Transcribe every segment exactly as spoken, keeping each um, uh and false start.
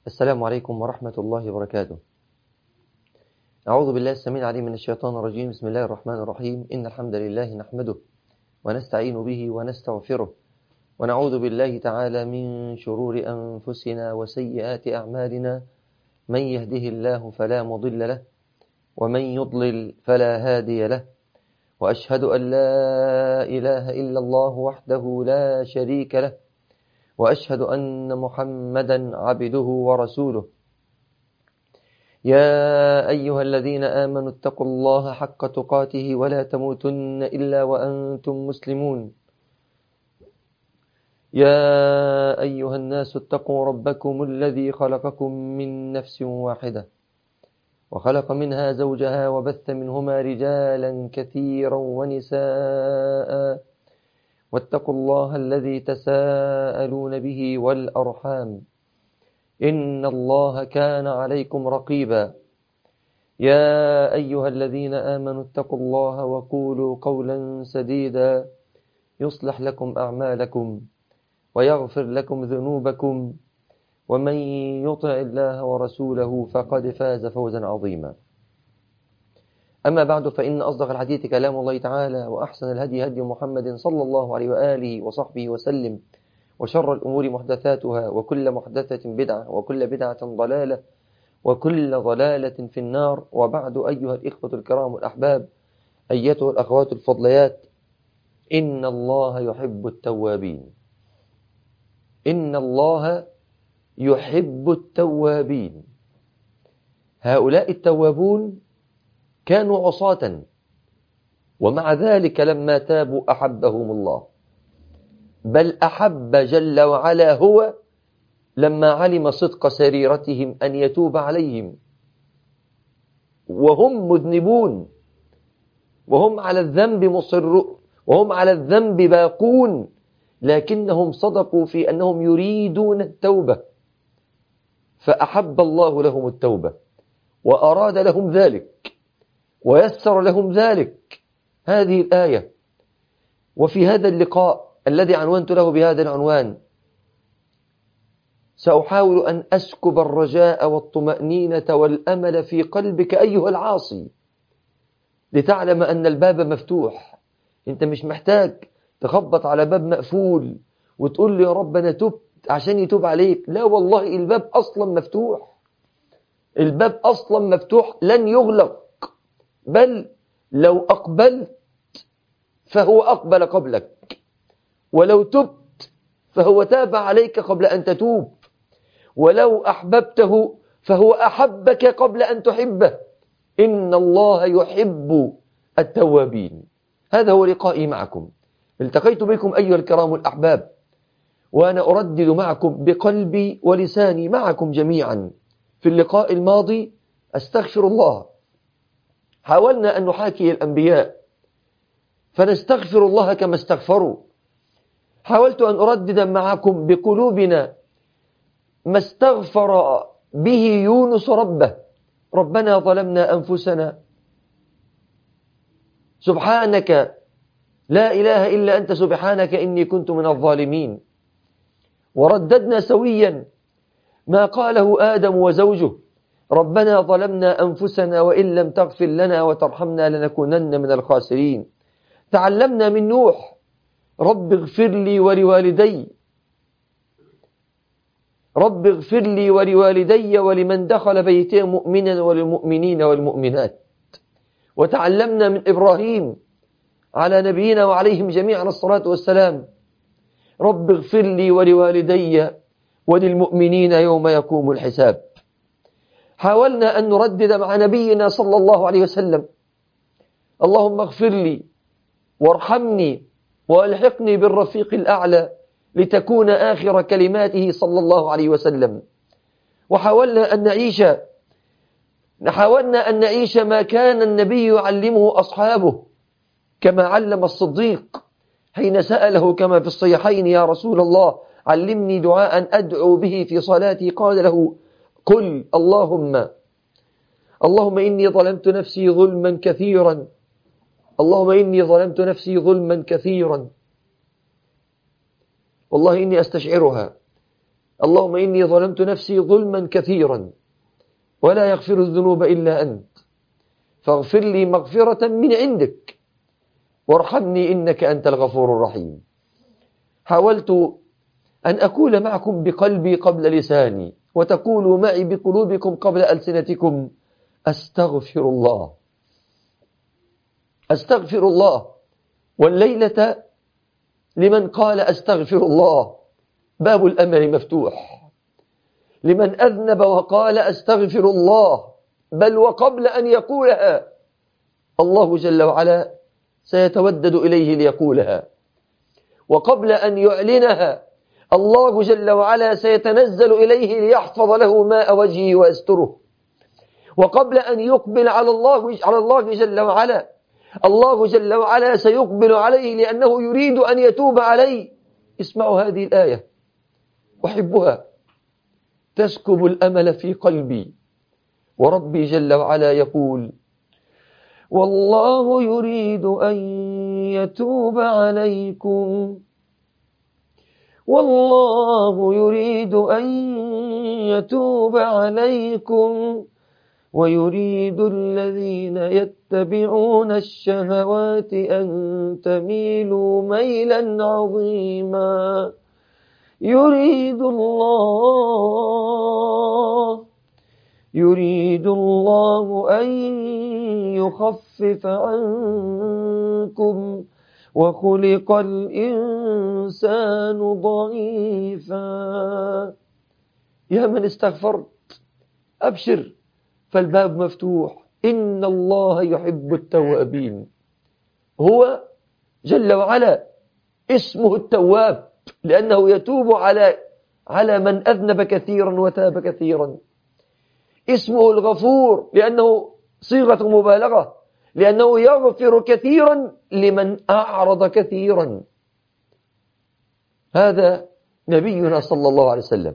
السلام عليكم ورحمة الله وبركاته. أعوذ بالله السميع العليم من الشيطان الرجيم. بسم الله الرحمن الرحيم. إن الحمد لله نحمده ونستعين به ونستغفره ونعوذ بالله تعالى من شرور أنفسنا وسيئات أعمالنا. من يهده الله فلا مضل له ومن يضلل فلا هادي له، وأشهد أن لا إله إلا الله وحده لا شريك له، وأشهد أن محمدا عبده ورسوله. يا أيها الذين آمنوا اتقوا الله حق تقاته ولا تموتن إلا وأنتم مسلمون. يا أيها الناس اتقوا ربكم الذي خلقكم من نفس واحدة وخلق منها زوجها وبث منهما رجالا كثيرا ونساء، واتقوا الله الذي تساءلون به والأرحام إن الله كان عليكم رقيبا. يا أيها الذين آمنوا اتقوا الله وقولوا قولا سديدا يصلح لكم أعمالكم ويغفر لكم ذنوبكم، ومن يطع الله ورسوله فقد فاز فوزا عظيما. أما بعد، فإن أصدق الحديث كلام الله تعالى، وأحسن الهدي هدي محمد صلى الله عليه وآله وصحبه وسلم، وشر الأمور محدثاتها، وكل محدثة بدعة، وكل بدعة ضلالة، وكل ضلالة في النار. وبعد، أيها الإخوة الكرام الأحباب، أيتها الأخوات الفضليات، إن الله يحب التوابين. إن الله يحب التوابين. هؤلاء التوابون كانوا عصاة، ومع ذلك لما تابوا أحبهم الله، بل أحب جل وعلا هو لما علم صدق سريرتهم أن يتوب عليهم وهم مذنبون، وهم على الذنب مصر، وهم على الذنب باقون، لكنهم صدقوا في أنهم يريدون التوبة، فأحب الله لهم التوبة وأراد لهم ذلك ويسر لهم ذلك. هذه الآية. وفي هذا اللقاء الذي عنونت له بهذا العنوان، سأحاول أن أسكب الرجاء والطمأنينة والأمل في قلبك أيها العاصي، لتعلم أن الباب مفتوح. أنت مش محتاج تخبط على باب مقفول وتقول لي يا رب أنا تبت عشان يتوب عليك. لا والله، الباب أصلا مفتوح. الباب أصلا مفتوح لن يغلق، بل لو أقبلت فهو أقبل قبلك، ولو تبت فهو تاب عليك قبل أن تتوب، ولو أحببته فهو أحبك قبل أن تحبه. إن الله يحب التوابين. هذا هو لقائي معكم. التقيت بكم أيها الكرام الأحباب، وأنا أردد معكم بقلبي ولساني معكم جميعا. في اللقاء الماضي أستغفر الله، حاولنا أن نحاكي الأنبياء فنستغفر الله كما استغفروا. حاولت أن أردد معكم بقلوبنا ما استغفر به يونس ربه: ربنا ظلمنا أنفسنا سبحانك لا إله إلا أنت سبحانك إني كنت من الظالمين. ورددنا سويا ما قاله آدم وزوجه: ربنا ظلمنا أنفسنا وإن لم تغفر لنا وترحمنا لنكونن من الخاسرين. تعلمنا من نوح: رب اغفر لي ولوالدي رب اغفر لي ولوالدي ولمن دخل بيتي مؤمنا وللمؤمنين والمؤمنات. وتعلمنا من إبراهيم على نبينا وعليهم جميعا الصلاة والسلام: رب اغفر لي ولوالدي وللمؤمنين يوم يقوم الحساب. حاولنا أن نردد مع نبينا صلى الله عليه وسلم: اللهم اغفر لي وارحمني والحقني بالرفيق الأعلى لتكون آخر كلماته صلى الله عليه وسلم. وحاولنا أن نعيش حاولنا أن نعيش ما كان النبي يعلمه أصحابه، كما علم الصديق حين سأله كما في الصحيحين: يا رسول الله علمني دعاء أدعو به في صلاتي. قال له: قل اللهم اللهم إني ظلمت نفسي ظلما كثيرا اللهم إني ظلمت نفسي ظلما كثيرا والله إني أستشعرها اللهم إني ظلمت نفسي ظلما كثيرا ولا يغفر الذنوب إلا أنت فاغفر لي مغفرة من عندك وارحمني إنك أنت الغفور الرحيم. حاولت أن أقول معكم بقلبي قبل لساني وتقولوا معي بقلوبكم قبل ألسنتكم أستغفر الله أستغفر الله. والليلة لمن قال أستغفر الله باب الأمل مفتوح، لمن أذنب وقال أستغفر الله، بل وقبل أن يقولها الله جل وعلا سيتودد إليه ليقولها، وقبل أن يعلنها الله جل وعلا سيتنزل إليه ليحفظ له ماء وجهه ويستره، وقبل أن يقبل على الله على الله جل وعلا الله جل وعلا سيقبل عليه لأنه يريد أن يتوب عليه. اسمعوا هذه الآية أحبها تسكب الأمل في قلبي، وربي جل وعلا يقول والله يريد أن يتوب عليكم والله يريد أن يتوب عليكم ويريد الذين يتبعون الشهوات أن تميلوا ميلا عظيما. يريد الله يريد الله أن يخفف عنكم وخلق الإنسان ضعيفا. يا من استغفرت أبشر فالباب مفتوح، إن الله يحب التوابين. هو جل وعلا اسمه التواب لأنه يتوب على على من أذنب كثيرا وتاب كثيرا. اسمه الغفور لأنه صيغة مبالغة، لأنه يغفر كثيرا لمن أعرض كثيرا. هذا نبينا صلى الله عليه وسلم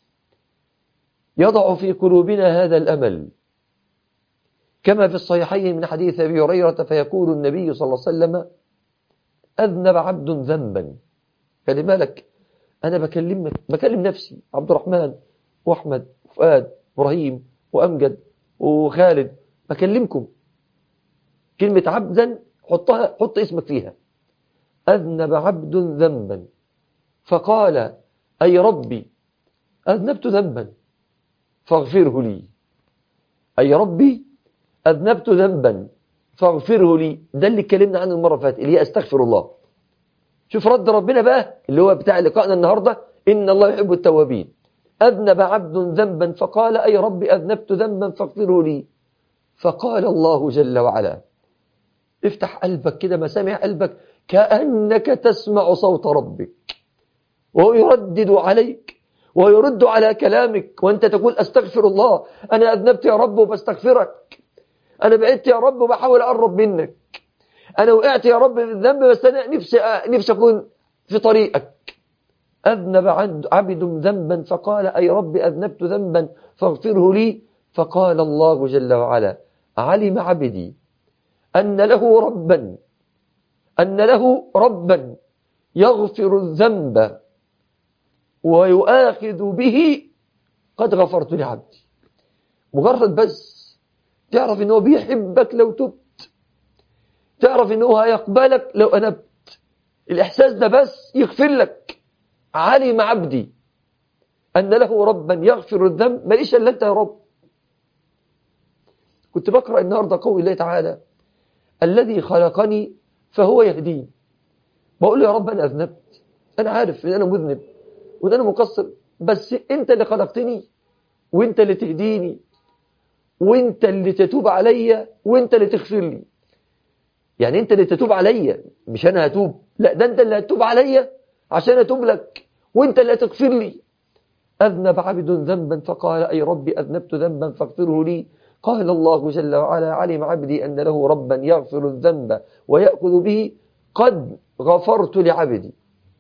يضع في قلوبنا هذا الأمل، كما في الصحيحين من حديث أبي هريرة فيقول النبي صلى الله عليه وسلم أذنب عبد ذنبا. خلي بالك أنا بكلم بكلم نفسي، عبد الرحمن وأحمد وفؤاد وإبراهيم وأمجد وخالد، بكلمكم. كلمة عبدا حطها حط اسمك فيها. أذنب عبد ذنبا فقال أي ربي أذنبت ذنبا فاغفره لي. أي ربي أذنبت ذنبا فاغفره لي. ده اللي اتكلمنا عنه المرة فاتت اللي هي أستغفر الله. شوف رد ربنا بقى اللي هو بتاع لقائنا النهاردة، إن الله يحب التوابين. أذنب عبد ذنبا فقال أي ربي أذنبت ذنبا فاغفره لي. فقال الله جل وعلا، افتح قلبك كده، مسامع قلبك كأنك تسمع صوت ربك وهو يردد عليك ويرد على كلامك، وانت تقول أستغفر الله، أنا أذنبت يا رب وبستغفرك، أنا بعدت يا رب وبحاول أقرب منك، أنا وقعت يا رب في الذنب بس أنا نفسي نفسي أكون في طريقك. أذنب عبد ذنبا فقال أي رب أذنبت ذنبا فاغفره لي. فقال الله جل وعلا علم عبدي أن له ربا أن له ربا يغفر الذنب ويؤاخذ به، قد غفرت لعبدي. مجرد بس تعرف أنه بيحبك لو تبت، تعرف أنه هيقبلك لو أنبت، الإحساس ده بس يغفر لك. علم عبدي أن له ربا يغفر الذنب، ماليش إلا أنت يا رب. كنت بقرأ النهاردة قول الله تعالى الذي خلقني فهو يهدين. بقول له يا رب أنا أذنبت، أنا عارف أن أنا مذنب وأن أنا مقصر، بس أنت اللي خلقتني وأنت اللي تهديني وأنت اللي تتوب عليا وأنت اللي تغفر لي. يعني أنت اللي تتوب عليا مش أنا هتوب، لا ده أنت اللي هتوب عليا عشان أتوب لك وأنت اللي هتغفر لي. أذنب عبد ذنبا فقال أي ربي أذنبت ذنبا فاغفره لي. قال الله جل وعلا علم عبدي أن له ربا يغفر الذنب ويأخذ به، قد غفرت لعبدي.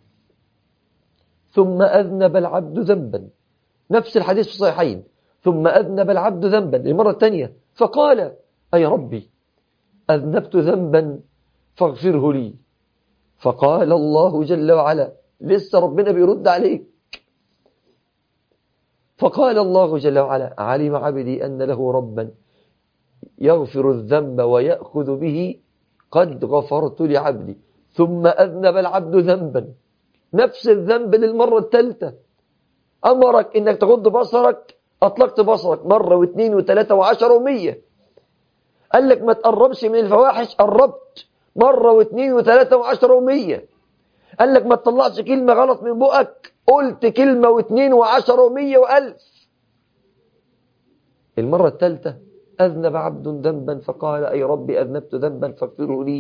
ثم أذنب العبد ذنبا، نفس الحديث في الصحيحين، ثم أذنب العبد ذنبا للمرة الثانية فقال أي ربي أذنبت ذنبا فاغفره لي. فقال الله جل وعلا، لسه ربنا بيرد عليك، فقال الله جل وعلا: علم عبدي أن له ربا يغفر الذنب ويأخذ به، قد غفرت لعبدي. ثم أذنب العبد ذنبا، نفس الذنب للمرة الثالثة، أمرك إنك تغض بصرك، أطلقت بصرك مرة واثنين وثلاثة وعشر ومية. قال لك ما تقربش من الفواحش، قربت مرة واثنين وثلاثة وعشر ومية. قال لك ما تطلعش كلمة غلط من بقك، قلت كلمة واثنين وعشر ومية وألف. المرة الثالثة أذنب عبد ذنبا فقال: أي ربي أذنبت ذنبا فاغفره لي.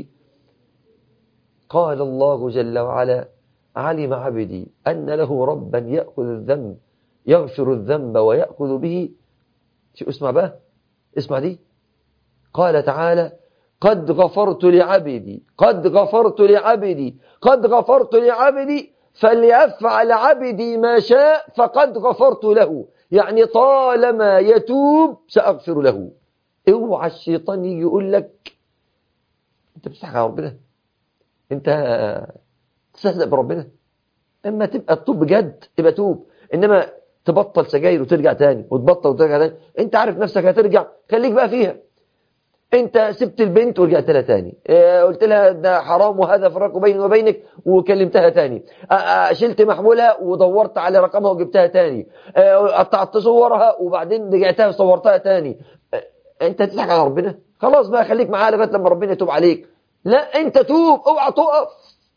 قال الله جل وعلا: علم عبدي أن له ربا يأخذ الذنب يغفر الذنب ويأخذ به. شو اسمع بقى، اسمع دي. قال تعالى: قد غفرت لعبدي قد غفرت لعبدي قد غفرت لعبدي فليفعل عبدي ما شاء فقد غفرت له. يعني طالما يتوب سأغفر له. اوعى الشيطان يجي يقول لك انت بتضحك على ربنا، انت تستهزأ بربنا. اما تبقى تتوب بجد تبقى توب، انما تبطل سجاير وترجع تاني وتبطل وترجع تاني، انت عارف نفسك هترجع، خليك بقى فيها. انت سبت البنت ورجعت لها تاني، اه قلت لها ده حرام وهذا فراق بيني وبينك وكلمتها تاني، اه اه شلت محمولها ودورت على رقمها وجبتها تاني، اه قطعت صورها وبعدين رجعتها وصورتها تاني. اه انت تضحك على ربنا؟ خلاص بقى خليك معاه لغايه لما ربنا يتوب عليك. لا، انت توب، اوعى تقف.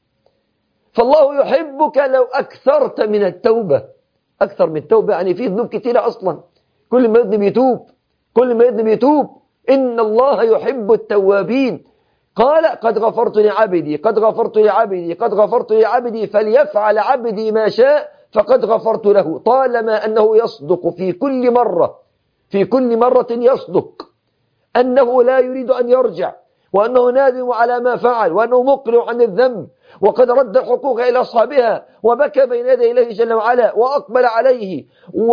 فالله يحبك لو اكثرت من التوبه. اكثر من التوبه يعني فيه ذنوب كتيره اصلا، كل ما يذنب يتوب، كل ما يذنب يتوب. إن الله يحب التوابين. قال: قد غفرت لعبدي قد غفرت لعبدي قد غفرت لعبدي فليفعل عبدي ما شاء فقد غفرت له. طالما أنه يصدق في كل مرة في كل مرة يصدق أنه لا يريد أن يرجع، وأنه نادم على ما فعل، وأنه مقلع عن الذنب، وقد رد الحقوق إلى أصحابها، وبكى بين يدي الله جل وعلا، وأقبل عليه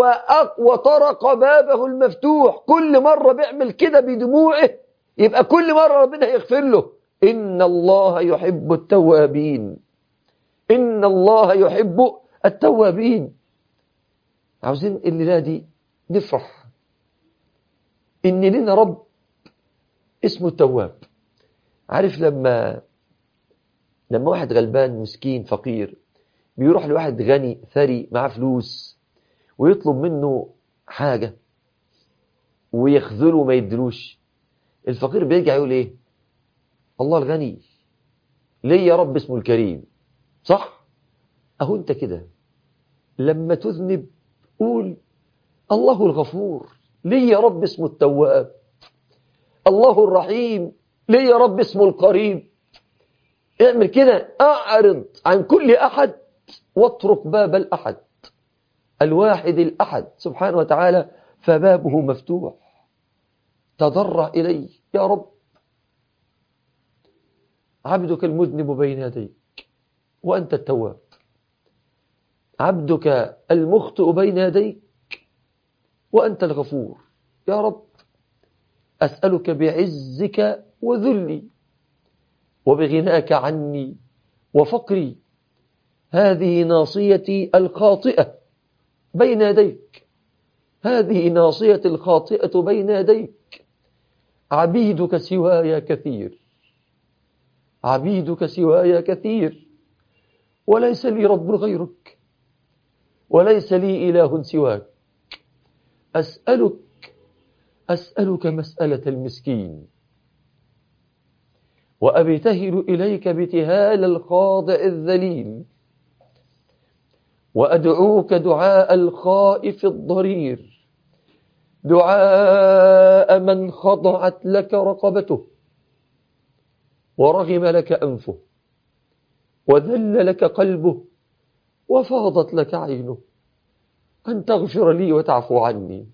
وطرق بابه المفتوح، كل مرة بيعمل كده بدموعه، يبقى كل مرة ربنا يغفر له. إن الله يحب التوابين إن الله يحب التوابين. عاوزين الليلة دي نفرح إن لنا رب اسمه التواب. عارف لما لما واحد غلبان مسكين فقير بيروح لواحد غني ثري معاه فلوس ويطلب منه حاجة ويخذله وما يدلوش، الفقير بيرجع يقول ايه؟ الله الغني ليه يا رب اسمه الكريم. صح؟ اهو انت كده لما تذنب قول الله الغفور ليه يا رب اسمه التواب. الله الرحيم ليه يا رب اسمه القريب. اعمل كده، اعرض عن كل احد واترك باب الاحد الواحد الاحد سبحانه وتعالى، فبابه مفتوح. تضرع اليه يا رب، عبدك المذنب بين يديك وانت التواب، عبدك المخطئ بين يديك وانت الغفور. يا رب اسالك بعزك وذلي وبغناك عني وفقري، هذه ناصيتي الخاطئة بين يديك، هذه ناصيتي الخاطئة بين يديك. عبيدك سواي كثير عبيدك سواي كثير وليس لي رب غيرك وليس لي إله سواك. أسألك أسألك مسألة المسكين، وأبتهل إليك ابتهال الخاضع الذليل، وأدعوك دعاء الخائف الضرير، دعاء من خضعت لك رقبته ورغم لك أنفه وذل لك قلبه وفاضت لك عينه، أن تغفر لي وتعفو عني،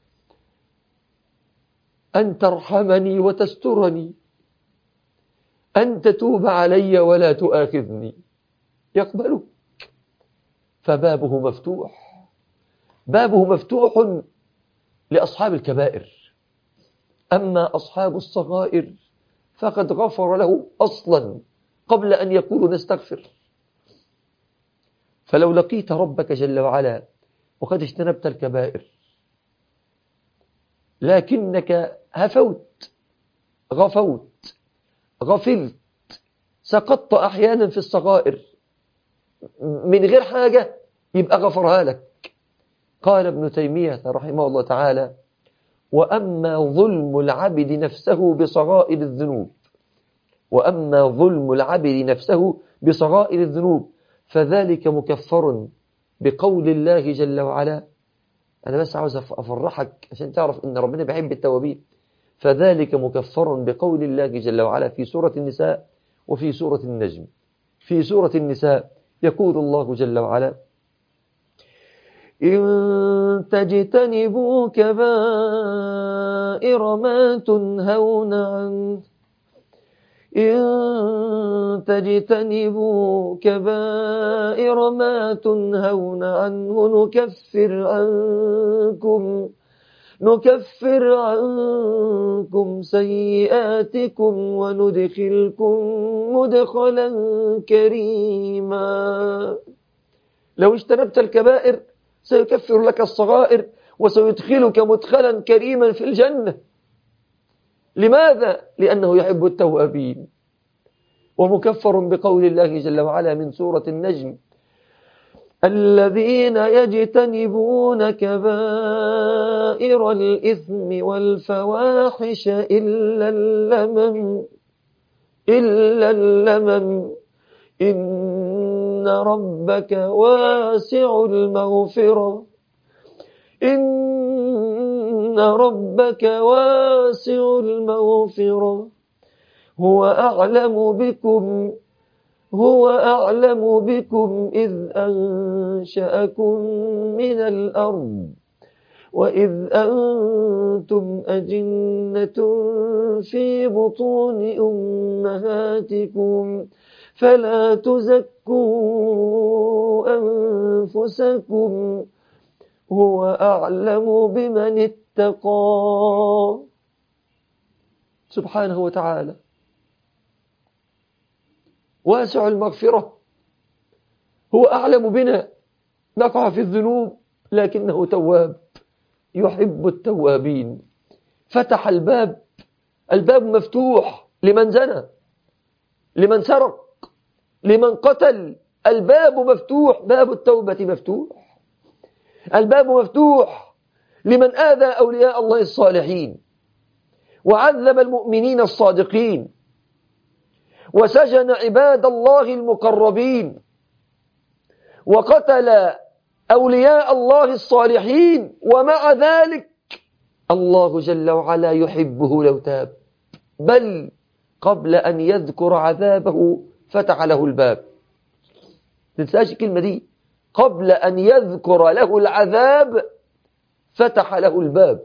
أن ترحمني وتسترني، أن تتوب علي ولا تؤاخذني. يقبلك، فبابه مفتوح، بابه مفتوح لأصحاب الكبائر. أما أصحاب الصغائر فقد غفر له أصلا قبل أن يقولوا نستغفر. فلو لقيت ربك جل وعلا وقد اجتنبت الكبائر، لكنك هفوت، غفوت، غفلت، سقطت أحيانا في الصغائر من غير حاجة، يبقى غفرها لك. قال ابن تيمية رحمه الله تعالى: وأما ظلم العبد نفسه بصغائر الذنوب وأما ظلم العبد نفسه بصغائر الذنوب فذلك مكفر بقول الله جل وعلا. أنا بس عاوز أفرحك عشان تعرف إن ربنا بيحب التوابين. فذلك مكفر بقول الله جل وعلا في سورة النساء وفي سورة النجم. في سورة النساء يقول الله جل وعلا: إن تجتنبوا كبائر ما تنهون عنه إن تجتنبوا كبائر ما تنهون عنه نكفر عنكم نكفر عنكم سيئاتكم وندخلكم مدخلا كريما. لو اجتنبت الكبائر سيكفر لك الصغائر وسيدخلك مدخلا كريما في الجنة. لماذا؟ لأنه يحب التوابين. ومكفر بقول الله جل وعلا من سورة النجم: الذين يجتنبون كبائر الإثم والفواحش إلا اللمم إلا اللمم إن ربك واسع المغفرة إن ربك واسع المغفرة هو أعلم بكم هو أعلم بكم إذ أنشأكم من الأرض وإذ أنتم أجنة في بطون أمهاتكم فلا تزكوا أنفسكم هو أعلم بمن اتقى. سبحانه وتعالى واسع المغفرة، هو أعلم بنا، نقع في الذنوب لكنه تواب يحب التوابين. فتح الباب، الباب مفتوح لمن زنى، لمن سرق، لمن قتل، الباب مفتوح، باب التوبة مفتوح. الباب مفتوح لمن آذى أولياء الله الصالحين وعذب المؤمنين الصادقين وسجن عباد الله المقربين وقتل أولياء الله الصالحين، ومع ذلك الله جل وعلا يحبه لو تاب، بل قبل أن يذكر عذابه فتح له الباب. تنساش الكلمة دي، قبل أن يذكر له العذاب فتح له الباب،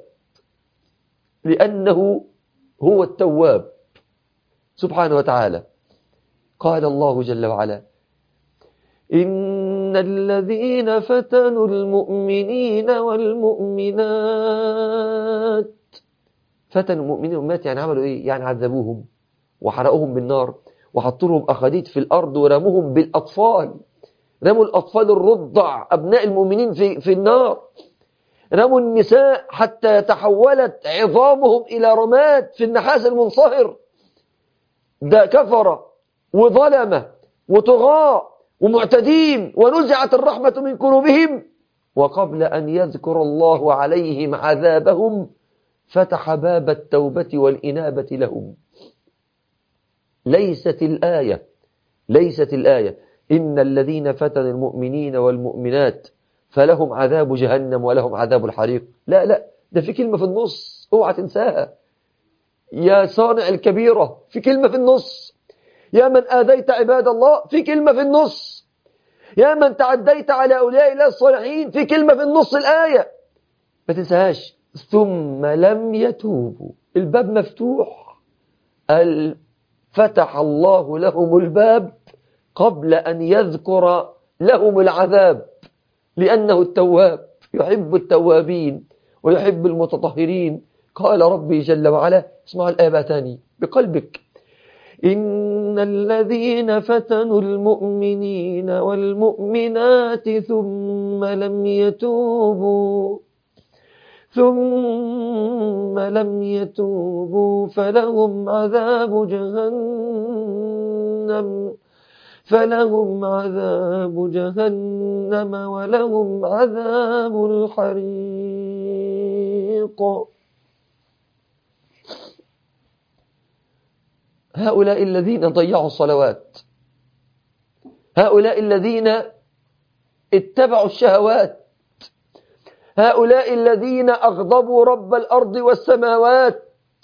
لأنه هو التواب سبحانه وتعالى. قال الله جل وعلا: إن الذين فتنوا المؤمنين والمؤمنات. فتنوا المؤمنين والمؤمنات يعني عملوا إيه؟ يعني عذبوهم وحرقوهم بالنار وحطوا لهم أخاديد في الأرض ورموهم بالأطفال، رموا الأطفال الرضع أبناء المؤمنين في, في النار، رموا النساء حتى تحولت عظامهم إلى رماد في النحاس المنصهر. ده كفر وظلمة وطغاة ومعتدين، ونزعت الرحمة من قلوبهم، وقبل أن يذكر الله عليهم عذابهم فتح باب التوبة والإنابة لهم. ليست الآية ليست الآية إن الذين فتنوا المؤمنين والمؤمنات فلهم عذاب جهنم ولهم عذاب الحريق. لا لا، ده في كلمة في النص اوعى تنساها يا صانع الكبيرة، في كلمة في النص. يا من آذيت عباد الله، في كلمة في النص. يا من تعديت على أولياء الله الصالحين، في كلمة في النص الآية، ما تنساهاش. ثم لم يتوبوا، الباب مفتوح، فتح الله لهم الباب قبل أن يذكر لهم العذاب، لأنه التواب يحب التوابين ويحب المتطهرين. قال ربي جل وعلا، اسمعوا الآية تاني بقلبك: إن الذين فتنوا المؤمنين والمؤمنات ثم لم يتوبوا ثم لم يتوبوا فلهم عذاب جهنم فلهم عذاب جهنم ولهم عذاب الحريق. هؤلاء الذين ضيعوا الصلوات، هؤلاء الذين اتبعوا الشهوات، هؤلاء الذين أغضبوا رب الأرض والسماوات،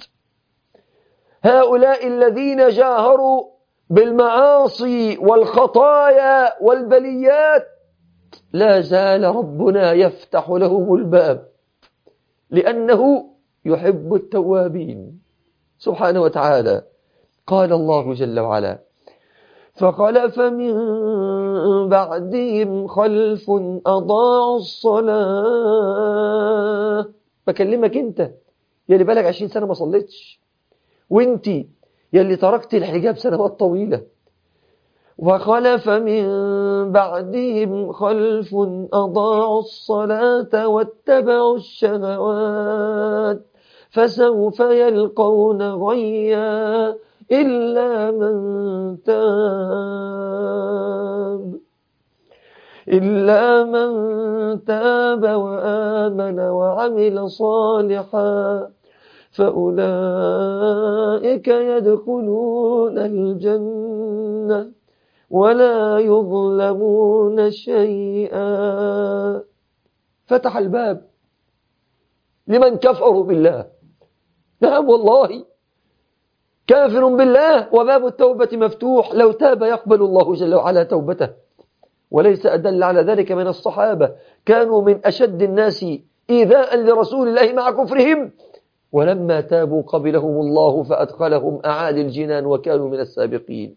هؤلاء الذين جاهروا بالمعاصي والخطايا والبليات، لا زال ربنا يفتح لهم الباب لأنه يحب التوابين سبحانه وتعالى. قال الله جل وعلا: فخلف من بعدهم خلف أضاعوا الصلاة. بكلمك انت يلي بالك عشرين سنة ما صليتش، وانتي يلي تركت الحجاب سنوات طويلة. وخلف من بعدهم خلف أضاعوا الصلاة واتبعوا الشهوات فسوف يلقون غيا إلا من تاب إلا من تاب وآمن وعمل صالحا فأولئك يدخلون الجنة ولا يظلمون شيئا. فتح الباب لمن كفروا بالله. نعم والله، كافر بالله وباب التوبة مفتوح، لو تاب يقبل الله جل وعلا توبته. وليس أدل على ذلك من الصحابة، كانوا من أشد الناس إيذاء لرسول الله مع كفرهم، ولما تابوا قبلهم الله فأدخلهم أعالي الجنان وكانوا من السابقين.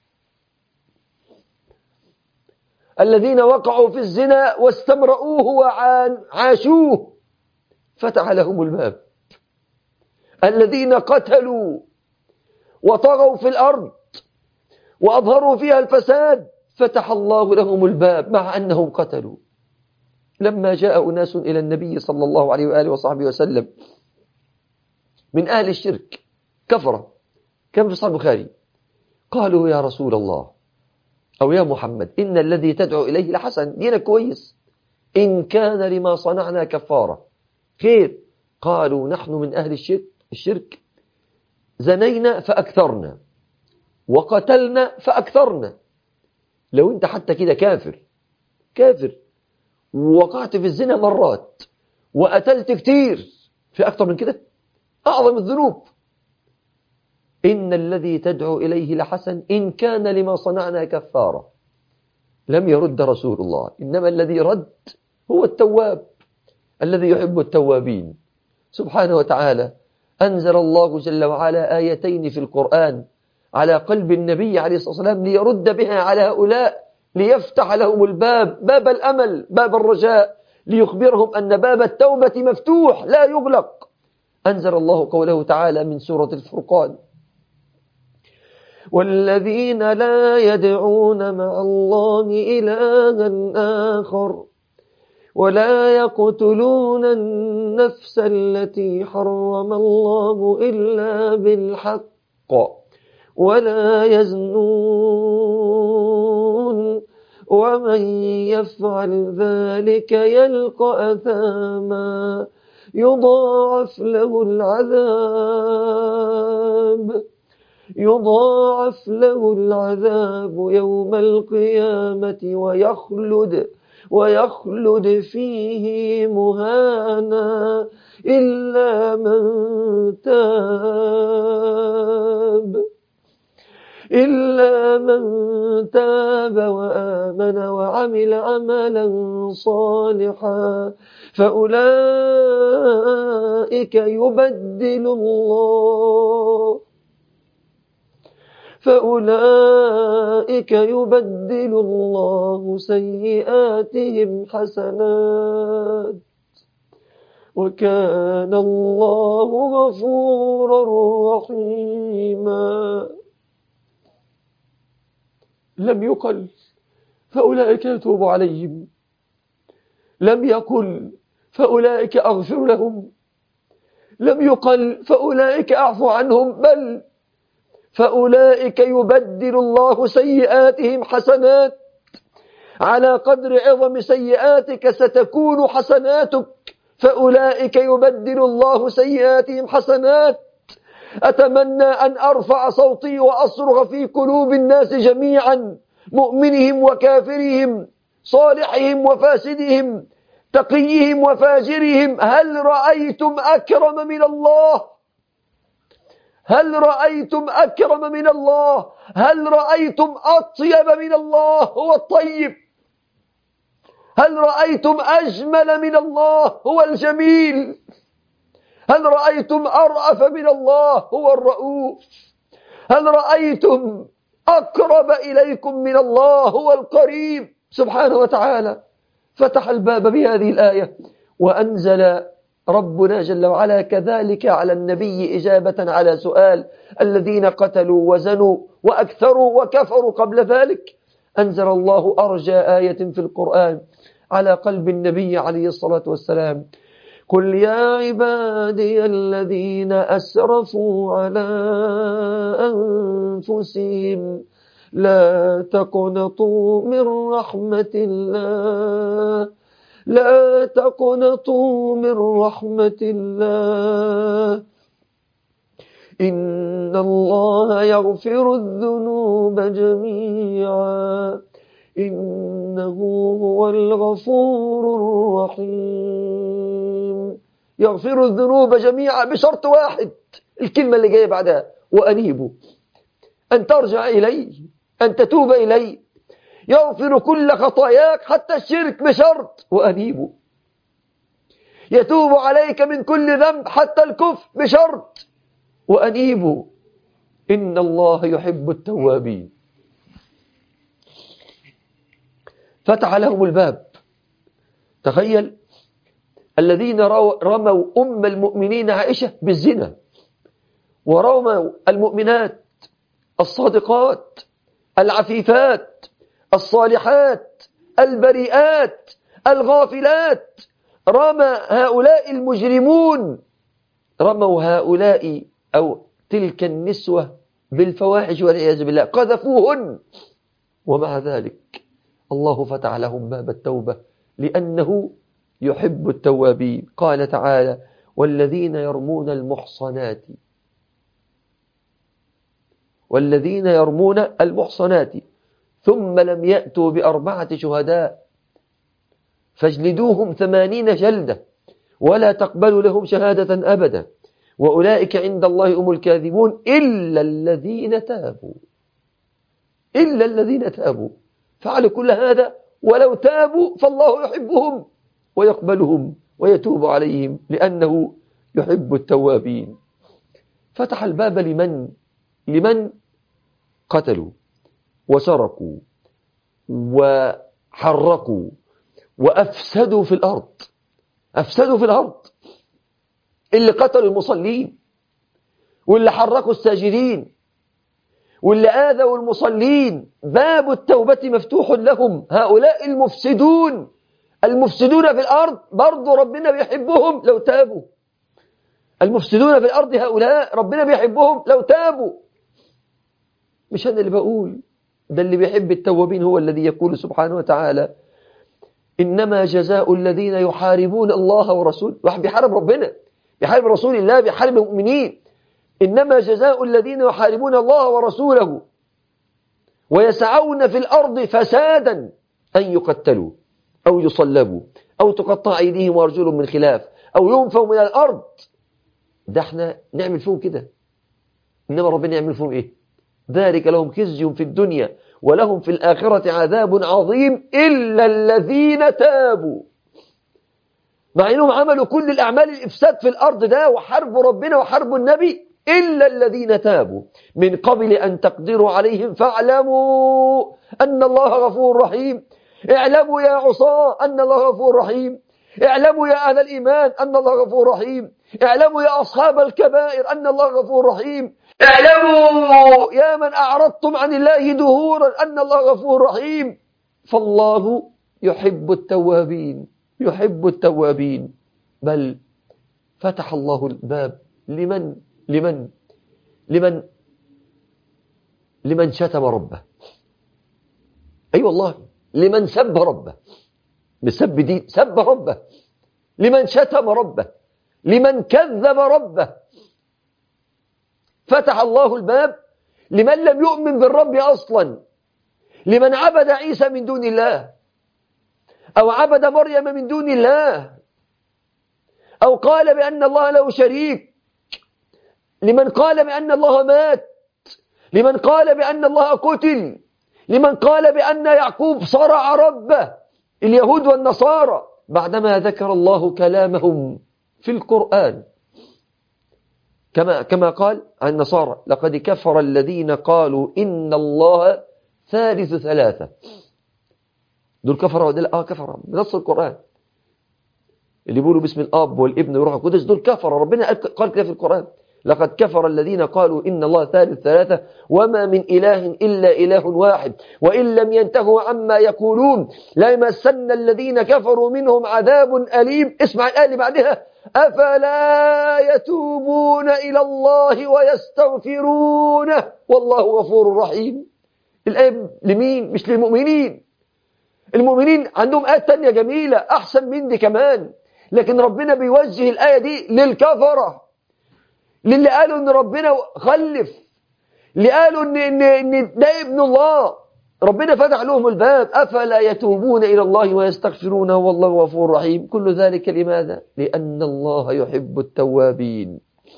الذين وقعوا في الزنا واستمرؤوه وعاشوه فتح لهم الباب. الذين قتلوا وطغوا في الأرض وأظهروا فيها الفساد فتح الله لهم الباب مع أنهم قتلوا. لما جاء أناس إلى النبي صلى الله عليه وآله وصحبه وسلم من أهل الشرك كفرة، كما في صحيح البخاري، قالوا: يا رسول الله أو يا محمد، إن الذي تدعو إليه لحسن، دينك كويس، إن كان لما صنعنا كفارة، خير. قالوا: نحن من أهل الشرك, الشرك زنينا فأكثرنا وقتلنا فأكثرنا. لو أنت حتى كده كافر كافر ووقعت في الزنا مرات وقتلت كتير، في أكثر من كده؟ أعظم الذنوب. إن الذي تدعو إليه لحسن إن كان لما صنعنا كفارة. لم يرد رسول الله، إنما الذي رد هو التواب الذي يحب التوابين سبحانه وتعالى. أنزل الله جل وعلا آيتين في القرآن على قلب النبي عليه الصلاة والسلام ليرد بها على هؤلاء، ليفتح لهم الباب، باب الأمل، باب الرجاء، ليخبرهم أن باب التوبة مفتوح لا يغلق. أنزل الله قوله تعالى من سورة الفرقان: والذين لا يدعون مع الله إلها آخر ولا يقتلون النفس التي حرم الله إلا بالحق ولا يزنون ومن يفعل ذلك يلقى أثاما يضاعف له العذاب يضاعف له العذاب يوم القيامة ويخلد ويخلد فيه مهانا إلا من تاب إلا من تاب وآمن وعمل عملا صالحا فأولئك يبدل الله فأولئك يبدل الله سيئاتهم حسنات وكان الله غفورا رحيما. لم يقل فأولئك يتوب عليهم، لم يقل فأولئك أغفر لهم، لم يقل فأولئك أعفو عنهم، بل فأولئك يبدل الله سيئاتهم حسنات، على قدر عظم سيئاتك ستكون حسناتك، فأولئك يبدل الله سيئاتهم حسنات. أتمنى أن أرفع صوتي وأصرخ في قلوب الناس جميعا، مؤمنهم وكافرهم، صالحهم وفاسدهم، تقيهم وفاجرهم: هل رأيتم أكرم من الله؟ هل رأيتم أكرم من الله؟ هل رأيتم أطيب من الله؟ هو الطيب. هل رأيتم أجمل من الله؟ هو الجميل. هل رأيتم أرأف من الله؟ هو الرؤوف. هل رأيتم أقرب إليكم من الله؟ هو القريب سبحانه وتعالى. فتح الباب بهذه الآية، وأنزل ربنا جل وعلا كذلك على النبي إجابة على سؤال الذين قتلوا وزنوا وأكثروا وكفروا قبل ذلك. أنزل الله أرجى آية في القرآن على قلب النبي عليه الصلاة والسلام: قل يا عبادي الذين أسرفوا على أنفسهم لا تقنطوا من رحمة الله، لا تقنطوا من رحمة الله، إن الله يغفر الذنوب جميعا إنه هو الغفور الرحيم. يغفر الذنوب جميعا بشرط واحد، الكلمة اللي جاية بعدها: وأنيبوا، أن ترجع إليه، أن تتوب إليه. يغفر كل خطاياك حتى الشرك بشرط وأنيبوا. يتوب عليك من كل ذنب حتى الكفر بشرط وأنيبوا، إن الله يحب التوابين. فتح لهم الباب. تخيل الذين رموا أم المؤمنين عائشة بالزنا، ورموا المؤمنات الصادقات العفيفات الصالحات البريئات الغافلات، رمى هؤلاء المجرمون، رموا هؤلاء أو تلك النسوة بالفواحش والعياذ بالله، قذفوهن، ومع ذلك الله فتح لهم باب التوبة لأنه يحب التوابين. قال تعالى: والذين يرمون المحصنات والذين يرمون المحصنات ثم لم يأتوا بأربعة شهداء فاجلدوهم ثمانين جلدة ولا تقبلوا لهم شهادة أبدا وأولئك عند الله هم الكاذبون إلا الذين تابوا. إلا الذين تابوا، فعلوا كل هذا ولو تابوا فالله يحبهم ويقبلهم ويتوب عليهم لأنه يحب التوابين. فتح الباب لمن؟ لمن قتلوا وسرقوا وحرقوا وأفسدوا في الأرض. أفسدوا في الأرض، اللي قتلوا المصلين، واللي حرقوا الساجدين، واللي آذوا المصلين، باب التوبة مفتوح لهم. هؤلاء المفسدون المفسدون في الأرض برضو ربنا بيحبهم لو تابوا. المفسدون في الأرض هؤلاء ربنا بيحبهم لو تابوا. مش أنا اللي بقول، ده اللي بيحب التوابين هو الذي يقول سبحانه وتعالى: إنما جزاء الذين يحاربون الله ورسوله. واحد بيحارب ربنا، بيحارب رسول الله، بيحارب المؤمنين. إنما جزاء الذين يحاربون الله ورسوله ويسعون في الأرض فسادا أن يقتلوا أو يصلبوا أو تقطع أيديهم وأرجلهم من خلاف أو ينفوا من الأرض. ده احنا نعمل فيهم كده، إنما ربنا يعمل فيهم إيه؟ ذلك لهم خزي في الدنيا ولهم في الآخرة عذاب عظيم إلا الذين تابوا. مع أنهم عملوا كل الأعمال الإفساد في الأرض ده وحربوا ربنا وحربوا النبي، إلا الذين تابوا من قبل أن تقدروا عليهم فاعلموا أن الله غفور رحيم. اعلموا يا عصاة أن الله غفور رحيم. اعلموا يا أهل الإيمان أن الله غفور رحيم. اعلموا يا أصحاب الكبائر أن الله غفور رحيم. اعلموا يا من أعرضتم عن الله دهورا أن الله غفور رحيم. فالله يحب التوابين، يحب التوابين. بل فتح الله الباب لمن لمن لمن لمن شتم ربه. أي أيوة والله، لمن سب ربه، بسب دين سب ربه، لمن شتم ربه، لمن كذب ربه. فتح الله الباب لمن لم يؤمن بالرب أصلا، لمن عبد عيسى من دون الله، أو عبد مريم من دون الله، أو قال بأن الله له شريك، لمن قال بأن الله مات، لمن قال بأن الله قتل، لمن قال بأن يعقوب صرع ربه، اليهود والنصارى، بعدما ذكر الله كلامهم في القرآن كما كما قال عن النصارى: لقد كفر الذين قالوا إن الله ثالث ثلاثة. دول كفروا دول آه كفروا بنص القرآن، اللي بيقولوا باسم الآب والابن والروح القدس دول كفروا. ربنا قال كده في القرآن: لقد كفر الذين قالوا إن الله ثالث ثلاثة وما من إله إلا إله واحد وإن لم ينتهوا عما يقولون ليمسن الذين كفروا منهم عذاب أليم. اسمع الآية اللي بعدها: أفلا يتوبون إلى الله ويستغفرونه والله غفور رحيم. الآية لمين؟ مش للمؤمنين. المؤمنين عندهم آيات تانية جميلة أحسن من دي كمان، لكن ربنا بيوجه الآية دي للكفرة، للي قالوا إن ربنا خلف، اللي قالوا إن, إن, إن ده ابن الله. ربنا فتح لهم الباب: أفلا يتوبون إلى الله ويستغفرونه والله غفور رحيم. كل ذلك لماذا؟ لأن الله يحب التوابين.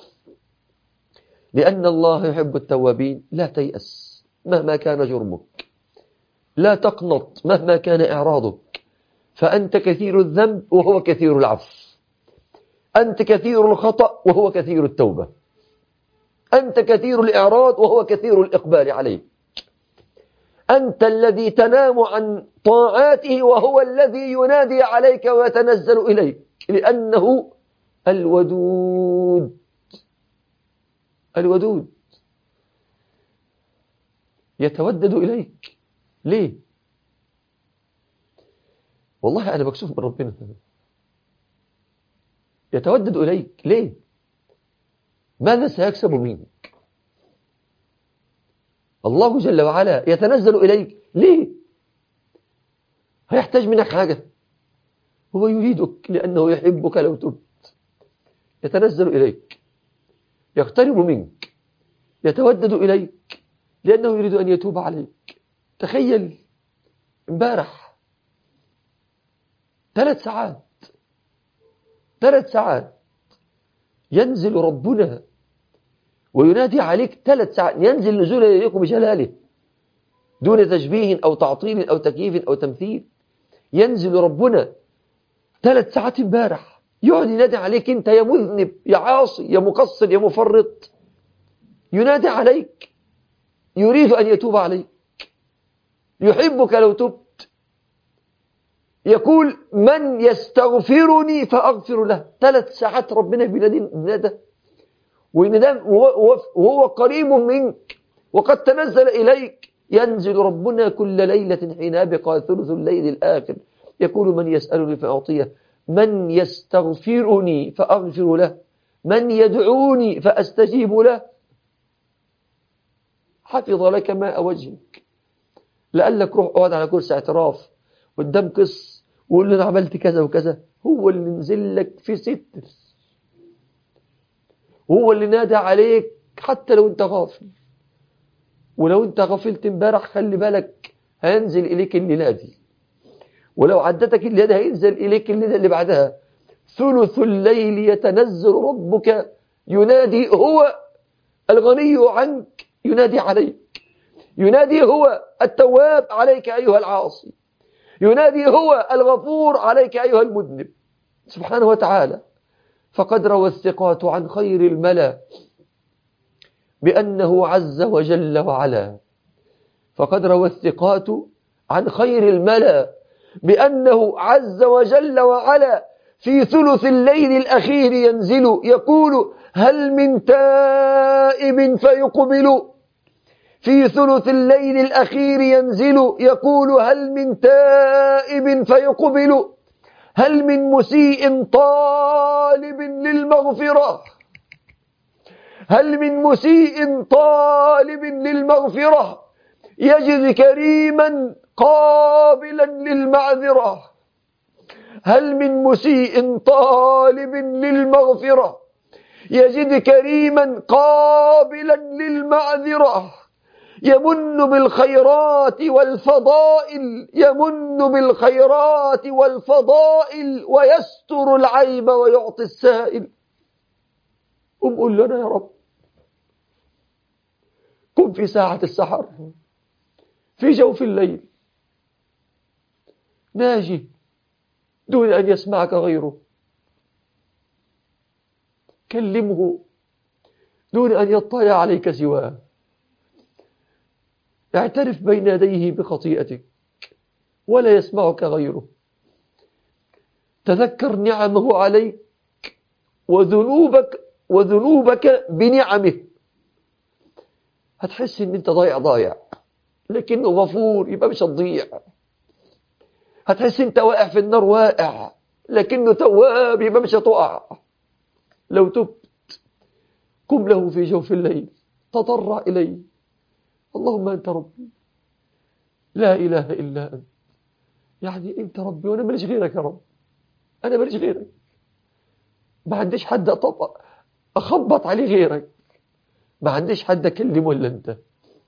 لأن الله يحب التوابين. لا تيأس مهما كان جرمك، لا تقنط مهما كان إعراضك، فأنت كثير الذنب وهو كثير العفو، أنت كثير الخطأ وهو كثير التوبة، أنت كثير الإعراض وهو كثير الإقبال عليه، أنت الذي تنام عن طاعاته وهو الذي ينادي عليك ويتنزل إليك، لأنه الودود. الودود يتودد إليك. ليه؟ والله أنا مكسوف من ربنا. يتودد إليك ليه؟ ماذا سيكسب منك؟ الله جل وعلا يتنزل إليك ليه؟ هيحتاج منك حاجة؟ هو يريدك لأنه يحبك لو تبت. يتنزل إليك، يقترب منك، يتودد إليك لأنه يريد أن يتوب عليك. تخيل امبارح ثلاث ساعات ثلاث ساعات ينزل ربنا وينادي عليك. ثلاث ساعات ينزل نزول إليكم بجلاله دون تشبيه أو تعطيل أو تكييف أو تمثيل. ينزل ربنا ثلاث ساعات امبارح يقعد ينادي عليك أنت يا مذنب يا عاصي يا مقصر يا مفرط. ينادي عليك، يريد أن يتوب عليك، يحبك لو تبت. يقول: من يستغفرني فأغفر له. ثلاث ساعات ربنا بينادي وهو قريب منك وقد تنزل إليك. ينزل ربنا كل ليلة حين يبقى ثلث الليل الآخر يقول: من يسألني فأعطيه، من يستغفرني فأغفر له، من يدعوني فأستجيب له. حفظ لك ماء وجهك، لقالك روح اقعد على كرسي اعتراف قدام قس وقول له انا عملت كذا وكذا. هو اللي نزل لك في ستر، هو اللي نادى عليك حتى لو انت غافل. ولو انت غفلت امبارح خلي بالك هينزل اليك الليله دي، ولو عدتك الليله دي هينزل اليك الليله اللي بعدها. ثلث الليل يتنزل ربك ينادي، هو الغني عنك ينادي عليك، ينادي هو التواب عليك أيها العاصي، ينادي هو الغفور عليك أيها المذنب سبحانه وتعالى. فقد روى الثقات عن خير الملا بأنه عز وجل وعلا، فقد روى الثقات عن خير الملا بأنه عز وجل وعلا في ثلث الليل الأخير ينزل يقول هل من تائب فيقبل. في ثلث الليل الأخير ينزل يقول هل من تائب فيقبل. هل من مسيء طالب للمغفرة. هل من مسيء طالب للمغفرة يجد كريما قابلا للمعذرة. هل من مسيء طالب للمغفرة يجد كريما قابلا للمعذرة. يمن بالخيرات والفضائل يمن بالخيرات والفضائل ويستر العيب ويعطي السائل. قم قل لنا يا رب. قم في ساعة السحر في جوف الليل ناجي دون أن يسمعك غيره. كلمه دون أن يطلع عليك سواه. اعترف بين يديه بخطيئتك ولا يسمعك غيره. تذكر نعمه عليك وذنوبك وذنوبك بنعمه. هتحس ان انت ضايع ضايع لكنه غفور يبقى مش هتضيع. هتحس انت واقع في النار واقع لكنه تواب يبقى مش هتقع. لو تبت قم له في جوف الليل تضرع إليه. اللهم أنت ربي لا إله إلا أنت. يعني أنت ربي وأنا ماليش غيرك يا رب. أنا ماليش غيرك. ما عنديش حد أطبق أخبط عليه غيرك. ما عنديش حد أكلمه إلا أنت.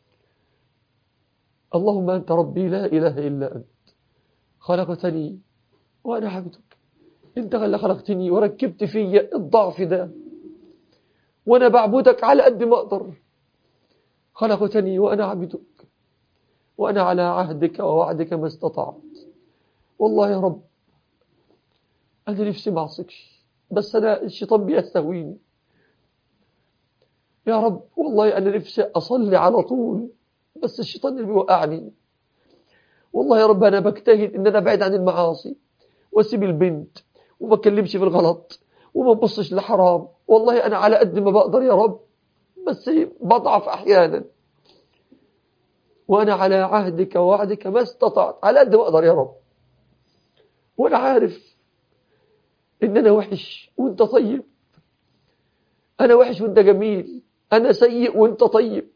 اللهم أنت ربي لا إله إلا أنت. خلقتني وأنا عبدك. أنت اللي خلقتني وركبت في الضعف ده وأنا بعبدك على قد ما أقدر. خلقتني وأنا عبدك وأنا على عهدك ووعدك ما استطعت. والله يا رب أنا نفسي ما أعصكش بس أنا الشيطان بيستهويني. يا رب والله أنا نفسي أصلي على طول بس الشيطان اللي بيوقعني. والله يا رب أنا بجتهد إن أنا أبعد عن المعاصي وأسيب البنت وما أكلمش في الغلط وما ببصش لحرام. والله أنا على قد ما بقدر يا رب بس بضعف أحيانا. وأنا على عهدك ووعدك ما استطعت على قد ما أقدر يا رب. وأنا عارف إن أنا وحش وأنت طيب. أنا وحش وأنت جميل. أنا سيء وأنت طيب.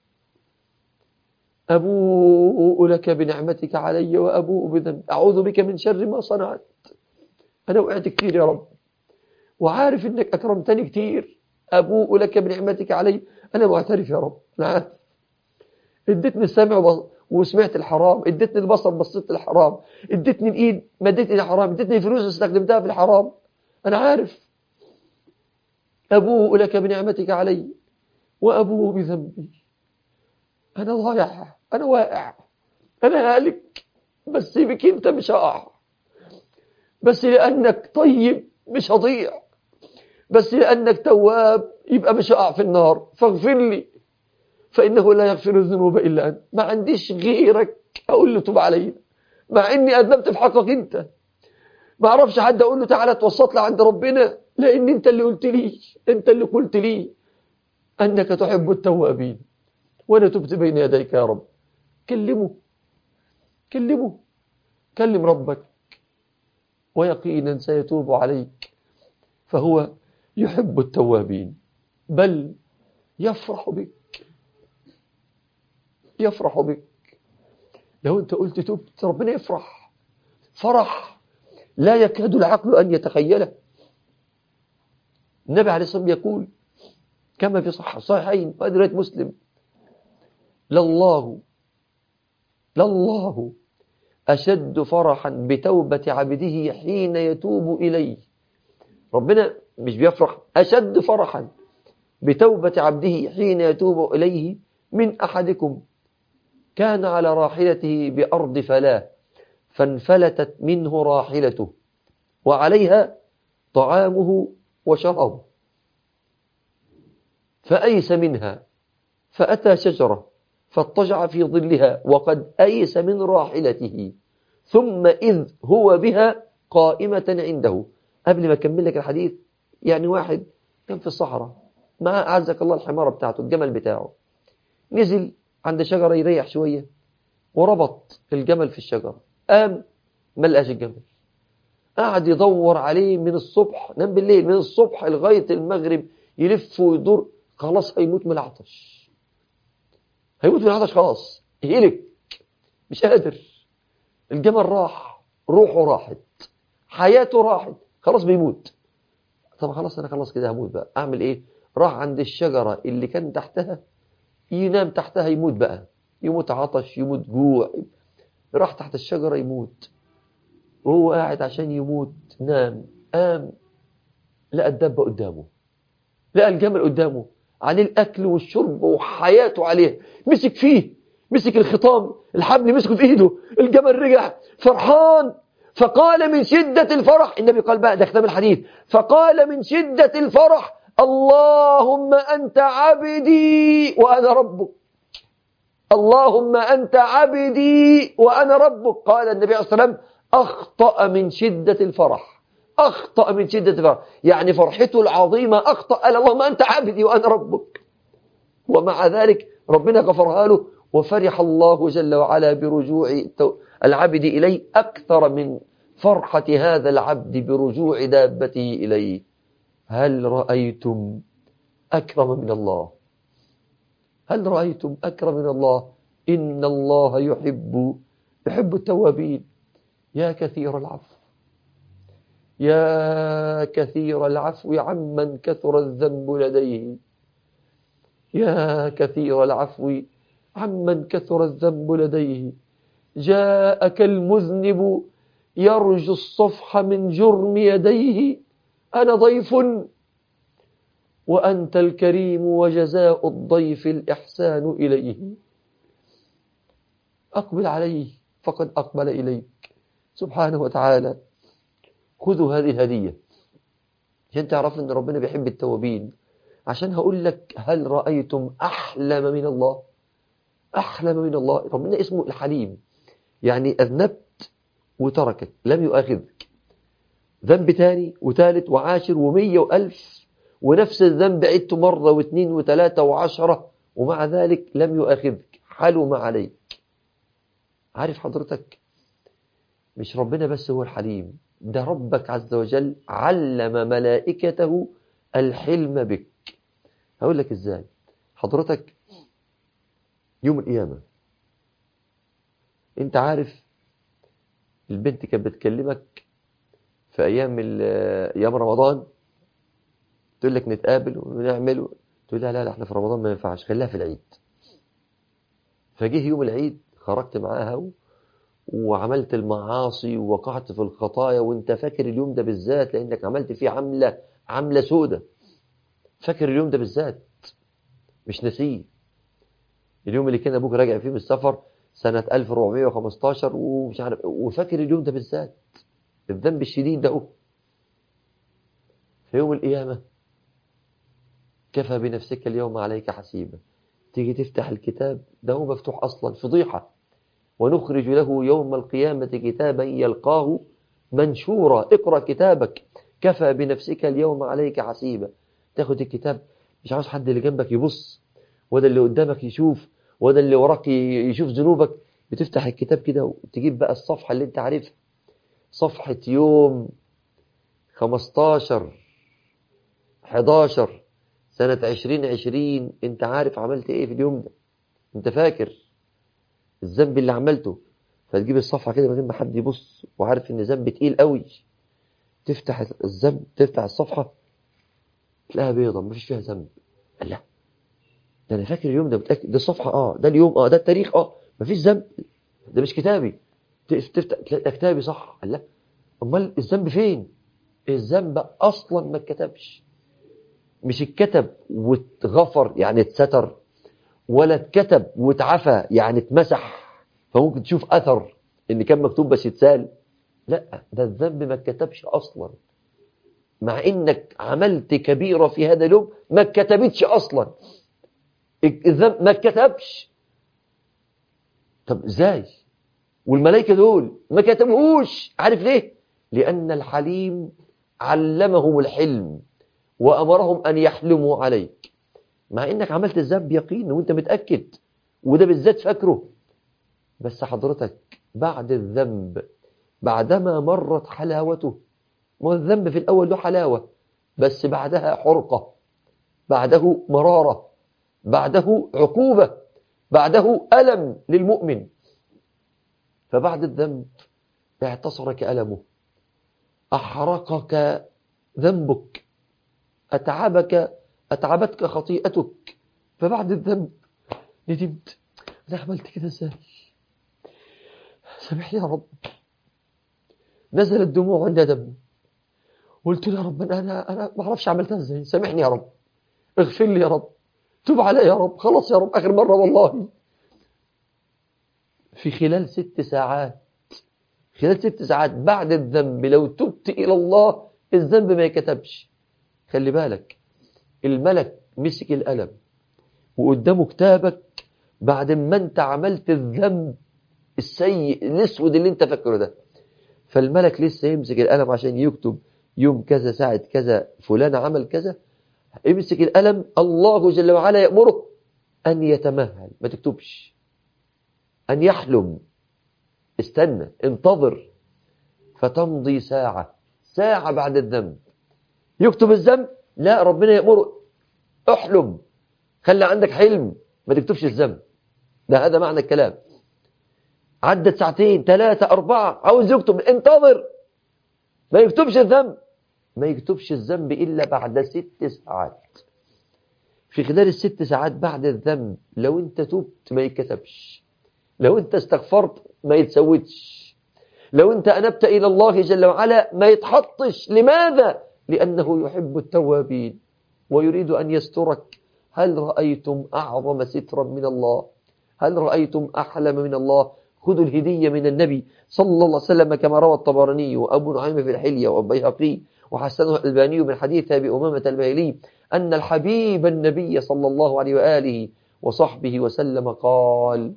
أبوء لك بنعمتك علي وأبوء بذنب. أعوذ بك من شر ما صنعت. أنا وقعت كتير يا رب وعارف إنك أكرمتني كتير. أبوء لك بنعمتك علي. أنا معترف يا رب. أنا عارف اديتني السمع وسمعت الحرام. اديتني البصر بصيت الحرام. اديتني الإيد مديت إلى حرام. اديتني فلوس استخدمتها في الحرام. أنا عارف. أبوء لك بنعمتك علي وأبوء بذنبي. أنا ضايع. أنا واقع. أنا هالك بس بك أنت مش هقع. بس لأنك طيب مش هضيع. بس لأنك تواب يبقى مش هقع في النار. فاغفر لي فإنه لا يغفر الذنوب إلا أنت. ما عنديش غيرك أقول له توب علي مع إني أذنبت في حقك أنت. ما أعرفش حد أقول له تعالى توسط لي عند ربنا لأن أنت اللي قلت لي أنت اللي قلت لي أنك تحب التوابين. وأنا تبت بين يديك يا رب. كلمه كلمه كلم ربك ويقينا سيتوب عليك فهو يحب التوابين بل يفرح بك. يفرح بك. لو أنت قلت تبت ربنا يفرح فرح لا يكاد العقل أن يتخيله. النبي عليه الصلاة والسلام يقول كما في صحيح صحيحين وأدرة مسلم لله لله أشد فرحا بتوبة عبده حين يتوب إليه. ربنا مش بيفرح أشد فرحا بتوبة عبده حين يتوب إليه من أحدكم كان على راحلته بأرض فلاة فانفلتت منه راحلته وعليها طعامه وشرابه فأيس منها فأتى شجرة فاضطجع في ظلها وقد أيس من راحلته ثم إذ هو بها قائمة عنده قبل ما أكمل لك الحديث، يعني واحد كان في الصحراء مع أعزك الله الحمارة بتاعته الجمل بتاعه، نزل عند شجرة يريح شوية وربط الجمل في الشجرة، قام ما لقاش الجمل، قعد يدور عليه من الصبح، نام بالليل من الصبح لغاية المغرب يلف ويدور، خلاص هيموت من العطش، هيموت من العطش خلاص، يهلك مش قادر، الجمل راح، روحه راحت، حياته راحت، خلاص بيموت. طب خلاص أنا خلاص كده هموت بقى، أعمل إيه؟ راح عند الشجرة اللي كان تحتها ينام تحتها، يموت بقى، يموت عطش يموت جوع، راح تحت الشجرة يموت، وهو قاعد عشان يموت نام، قام لقى الدابة قدامه، لقى الجمل قدامه عليه الأكل والشرب وحياته عليه، مسك فيه، مسك الخطام الحبل مسكه في إيده، الجمل رجع فرحان، فقال من شدة الفرح، النبي قال بقى ده ختام الحديث، فقال من شدة الفرح اللهم أنت عبدي وأنا ربك، اللهم أنت عبدي وأنا ربك. قال النبي عليه الصلاة والسلام أخطأ من شدة الفرح، أخطأ من شدة الفرح، يعني فرحته العظيمة أخطأ، قال اللهم أنت عبدي وأنا ربك، ومع ذلك ربنا غفرها له، وفرح الله جل وعلا برجوع العبد إليه أكثر من فرحة هذا العبد برجوع دابته إليه. هل رأيتم أكرم من الله؟ هل رأيتم أكرم من الله؟ إن الله يحب يحب التوابين. يا كثير العفو، يا كثير العفو عمن كثر الذنب لديه، يا كثير العفو عمن كثر الذنب لديه، جاءك المذنب يرجو الصفح من جرم يديه، أنا ضيف وأنت الكريم وجزاء الضيف الإحسان إليه، أقبل عليه فقد أقبل إليك سبحانه وتعالى. خذوا هذه الهدية عشان تعرف أن ربنا بيحب التوابين، عشان هقول لك هل رأيتم أحلم من الله؟ أحلم من الله. ربنا اسمه الحليم، يعني أذنبت وتركك لم يؤاخذك، ذنب تاني وثالث وعاشر ومية وألف ونفس الذنب عدت مرة واثنين وثلاثة وعشرة ومع ذلك لم يؤاخذك، حلم عليك. عارف حضرتك مش ربنا بس هو الحليم، ده ربك عز وجل علم ملائكته الحلم بك. هقول لك ازاي. حضرتك يوم القيامة انت عارف البنت كانت بتكلمك في ايام ايام رمضان، تقول لك نتقابل ونعمل، تقول لها لا لا احنا في رمضان ما ينفعش، خليها في العيد. فجه يوم العيد خرجت معاها و... وعملت المعاصي ووقعت في الخطايا، وانت فاكر اليوم ده بالذات لانك عملت فيه عملة عملة سودة، فاكر اليوم ده بالذات مش نسيه، اليوم اللي كان ابوك راجع فيه من السفر سنة ألف وأربعمائة وخمسة عشر ومش عارف، وفاكر اليوم ده بالذات الذنب الشديد ده. في يوم القيامة كفى بنفسك اليوم عليك حسيبا، تيجي تفتح الكتاب ده هو مفتوح أصلا، فضيحة، ونخرج له يوم القيامة كتابا يلقاه منشورا، اقرأ كتابك كفى بنفسك اليوم عليك حسيبا. تاخد الكتاب مش عاوز حد اللي جنبك يبص، وده اللي قدامك يشوف، وده اللي وراك يشوف ذنوبك، بتفتح الكتاب كده وتجيب بقى الصفحة اللي انت عارفها، صفحة يوم خمستاشر حداشر سنة عشرين عشرين، انت عارف عملت ايه في اليوم ده، انت فاكر الذنب اللي عملته، فتجيب الصفحة كده من غير ما حد يبص وعارف ان ذنب تقيل قوي، تفتح الذنب، تفتح الصفحة تلاقيها بيضة مفيش فيها ذنب. لا ده انا فاكر اليوم ده، متأكد ده الصفحة اه ده اليوم اه ده التاريخ اه مفيش ذنب، ده مش كتابي، تفتح تلاقي كتابي صح. لا امال الذنب فين؟ الذنب اصلا ما اتكتبش، مش اتكتب واتغفر يعني اتستر، ولا اتكتب واتعفى يعني اتمسح فممكن تشوف اثر ان كان مكتوب بس يتسال. لا ده الذنب ما اتكتبش اصلا، مع انك عملت كبيرة في هذا اليوم ما اتكتبتش اصلا، الذنب ما اتكتبش. طب ازاي؟ والملائكة دول ما كتبوهوش، عارف ليه؟ لان الحليم علمهم الحلم وأمرهم أن يحلموا عليك، مع إنك عملت الذنب يقين وإنت متأكد، وده بالذات فاكره. بس حضرتك بعد الذنب، بعدما مرت حلاوته، ما الذنب في الأول له حلاوة، بس بعدها حرقة، بعده مرارة، بعده عقوبة، بعده ألم للمؤمن. فبعد الذنب اعتصرك ألمه، أحرقك ذنبك، أتعبك أتعبتك خطيئتك. فبعد الذنب ندمت، أنا عملت كده ازاي؟ سامحني يا رب. نزلت دموع وندم، قلت له يا رب أنا أنا ما أعرفش عملتها ازاي، سامحني يا رب، اغفر لي يا رب، توب علي يا رب، خلاص يا رب آخر مرة والله. في خلال ست ساعات خلال ست ساعات بعد الذنب لو تبت إلى الله الذنب ما يكتبش. خلي بالك، الملك مسك القلم وقدامه كتابك بعد ما انت عملت الذنب السيء الاسود اللي انت فاكره ده. فالملك لسه يمسك القلم عشان يكتب يوم كذا ساعة كذا فلان عمل كذا، يمسك القلم، الله جل وعلا يأمره أن يتمهل، ما تكتبش، أن يحلم، استنى، انتظر. فتمضي ساعة ساعة بعد الذنب، يكتب الذنب، لا، ربنا يأمره احلم، خلي عندك حلم، ما تكتبش الذنب. ده هذا معنى الكلام. عدت ساعتين ثلاثة أربعة عاوز يكتب، انتظر، ما يكتبش الذنب، ما يكتبش الذنب إلا بعد ست ساعات. في خلال الست ساعات بعد الذنب لو انت تبت ما يتكتبش، لو انت استغفرت ما يتسودش، لو انت أنبت إلى الله جل وعلا ما يتحطش. لماذا؟ لأنه يحب التوابين ويريد أن يسترك. هل رأيتم أعظم سترا من الله؟ هل رأيتم أحلم من الله؟ خذوا الهدية من النبي صلى الله عليه وسلم كما روى الطبراني وأبو نعيم في الحلية والبيهقي وحسنه الألباني من حديث أبي أمامة الباهلي أن الحبيب النبي صلى الله عليه وآله وصحبه وسلم قال: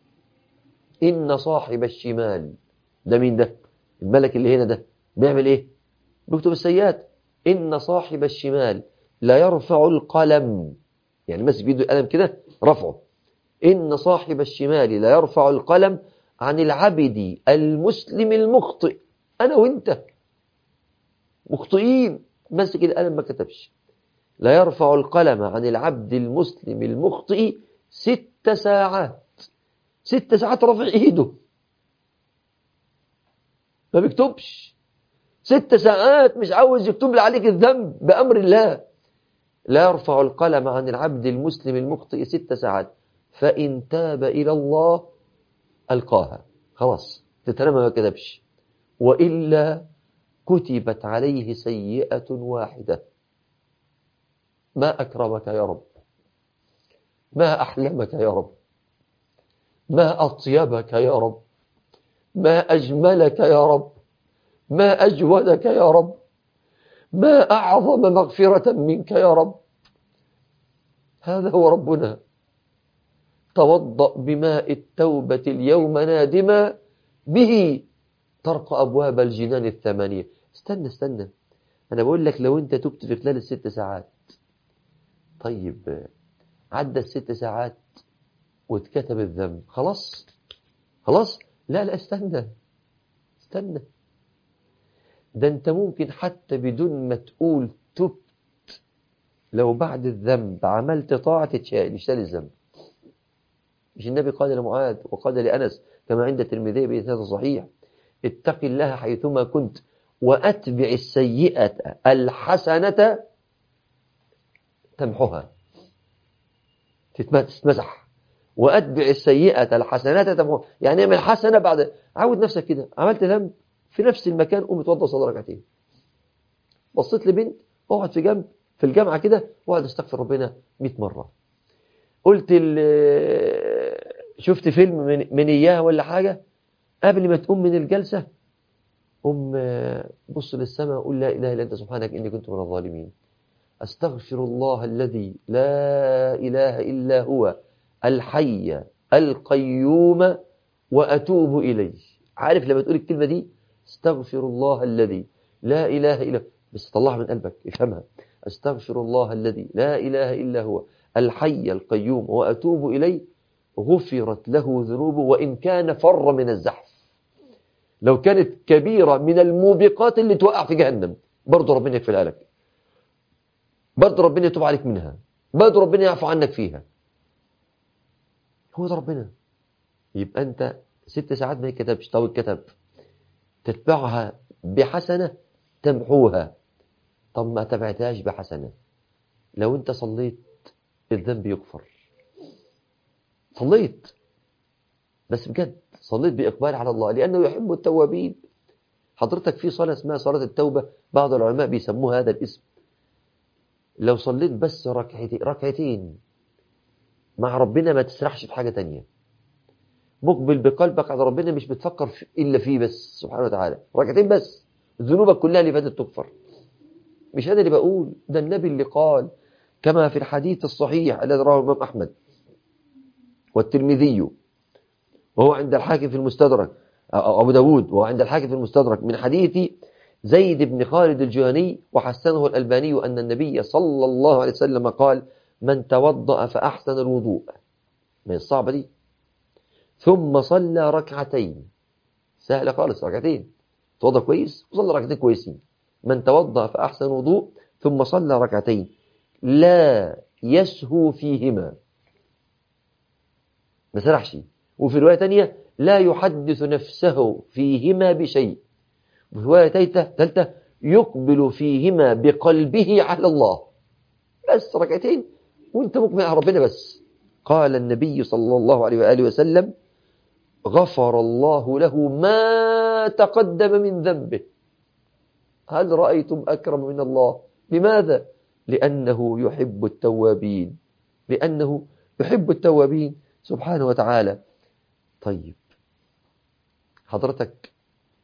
إن صاحب الشمال، ده مين ده؟ الملك اللي هنا ده بيعمل إيه؟ بيكتب السيئات. إن صاحب الشمال لا يرفع القلم، يعني ماسك بيده القلم كده رفعه. إن صاحب الشمال لا يرفع القلم عن العبد المسلم المخطئ. أنا وإنت مخطئين، ماسك القلم ما كتبش. لا يرفع القلم عن العبد المسلم المخطئ ست ساعات. ست ساعات رفع إيده ما بيكتبش. ست ساعات مش عاوز يكتب لي عليك الذنب بأمر الله. لا يرفع القلم عن العبد المسلم المخطئ ست ساعات، فإن تاب إلى الله ألقاها، خلاص تترمى ما كتبش، وإلا كتبت عليه سيئة واحدة. ما أكرمك يا رب، ما أحلمك يا رب، ما أطيبك يا رب، ما أجملك يا رب، ما أجودك يا رب، ما أعظم مغفرة منك يا رب. هذا هو ربنا. توضأ بماء التوبة اليوم نادما، به ترقى أبواب الجنان الثمانية. استنى استنى، أنا بقول لك لو أنت تبت في خلال الست ساعات، طيب عدى الست ساعات واتكتب الذنب، خلاص خلاص، لا لا استنى استنى، ده أنت ممكن حتى بدون ما تقول تبت، لو بعد الذنب عملت طاعة تتشال يشتال الذنب. مش النبي قال لمعاذ وقال لأنس كما عند الترمذي بإسناد صحيح: اتق الله حيثما كنت وأتبع السيئة الحسنة تمحها، تتمسح، وأتبع السيئة الحسنة تمحها. يعني اعمل حسنة بعد، عود نفسك كده، عملت ذنب في نفس المكان قوم اتوضى صلي ركعتين. بصيت لبنت اقعد في جنب في الجامعة كده واقعد استغفر ربنا مئة مرة. قلت شفت فيلم من, من إياها ولا حاجة، قبل ما تقوم من الجلسة قم بص للسماء وقول لا إله إلا أنت سبحانك إني كنت من الظالمين. أستغفر الله الذي لا إله إلا هو الحي القيوم وأتوب إليه. عارف لما تقول الكلمة دي، استغفر الله الذي لا إله إلا، بس طلعها من قلبك، افهمها. أستغفر الله الذي لا إله إلا هو الحي القيوم وأتوب إليه، غفرت له ذنوبه وإن كان فر من الزحف. لو كانت كبيرة من الموبقات اللي توقع في جهنم برضو ربنا يغفرها لك، برضو ربنا يتوب عليك منها، برضو ربنا يعفو عنك فيها. هو ده ربنا. يبقى أنت ست ساعات ما يكتبش، طب الكتب تتبعها بحسنة تمحوها. طب ما تبعتهاش بحسنة، لو أنت صليت الذنب يغفر. صليت بس بجد، صليت بإقبال على الله لأنه يحب التوابين. حضرتك في صلاة اسمها صلاة التوبة، بعض العلماء بيسموها هذا الاسم. لو صليت بس ركعتين ركعتين مع ربنا، ما تسرحش في حاجة تانية، مقبل بقلبك على ربنا، مش بتفكر في إلا فيه بس سبحانه وتعالى، ركعتين بس، ذنوبك كلها اللي فاتت تغفر. مش أنا اللي بقول، ده النبي اللي قال كما في الحديث الصحيح الذي رواه الإمام أحمد والترمذي وهو عند الحاكم في المستدرك، أو أبو داود وهو عند الحاكم في المستدرك، من حديث زيد بن خالد الجهني وحسنه الألباني أن النبي صلى الله عليه وسلم قال: من توضأ فأحسن الوضوء، من الصعبة دي، ثم صلى ركعتين، سهلة خالص، ركعتين، توضأ كويس وصلى ركعتين كويسين. من توضأ فأحسن الوضوء ثم صلى ركعتين لا يسهو فيهما، ما سرحش. وفي رواية تانية لا يحدث نفسه فيهما بشيء. وفي رواية ثالثة يقبل فيهما بقلبه على الله. بس ركعتين وانت مقبل على ربنا بس. قال النبي صلى الله عليه وآله وسلم: غفر الله له ما تقدم من ذنبه. هل رأيتم أكرم من الله؟ لماذا؟ لأنه يحب التوابين، لأنه يحب التوابين سبحانه وتعالى. طيب حضرتك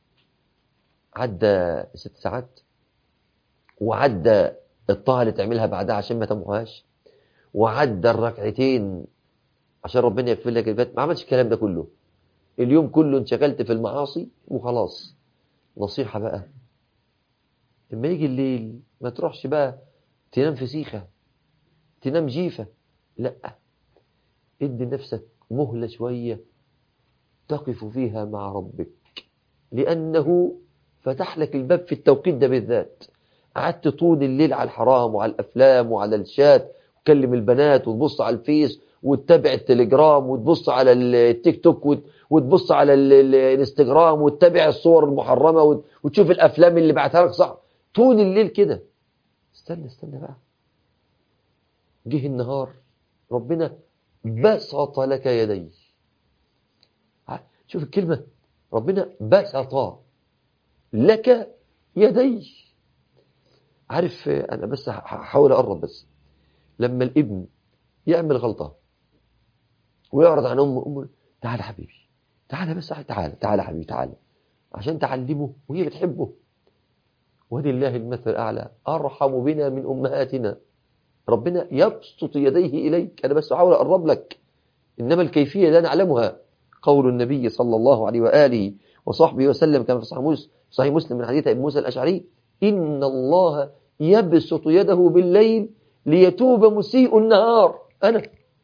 عدى ست ساعات، وعدى الطاعة اللي تعملها بعدها عشان ما تموهاش، وعدى الركعتين عشان ربنا يغفر لك الفات، ما عملش الكلام ده كله، اليوم كله انشغلت في المعاصي وخلاص. نصيحة بقى، لما يجي الليل ما تروحش بقى تنام في سيخة، تنام جيفة، لا، ادي نفسك مهلة شوية تقف فيها مع ربك، لأنه فتح لك الباب في التوقيت ده بالذات. قعدت طول الليل على الحرام وعلى الأفلام وعلى الشات، وتكلم البنات وتبص على الفيس وتتابع التليجرام وتبص على التيك توك وتبص على الانستغرام وتتابع الصور المحرمة وتشوف الأفلام اللي بعتها لك، صح، طول الليل كده. استنى استنى بقى، جه النهار ربنا بسط لك يديه. شوف الكلمة، ربنا بسط لك يديه. عارف، أنا بس هحاول أقرب، بس لما الابن يعمل غلطة ويعرض عن أمه، أمه تعال حبيبي، تعال بس، تعال تعال حبيبي، تعال، عشان تعلمه وهي بتحبه. ولله المثل الأعلى، أرحم بنا من أمهاتنا. ربنا يبسط يديه إليك، أنا بس أحاول أقرب لك، إنما الكيفية لا نعلمها. قول النبي صلى الله عليه وآله وصحبه وسلم كما في صحيح مسلم من حديث أبي موسى الأشعري: إن الله يبسط يده بالليل ليتوب مسيء النهار، أنا،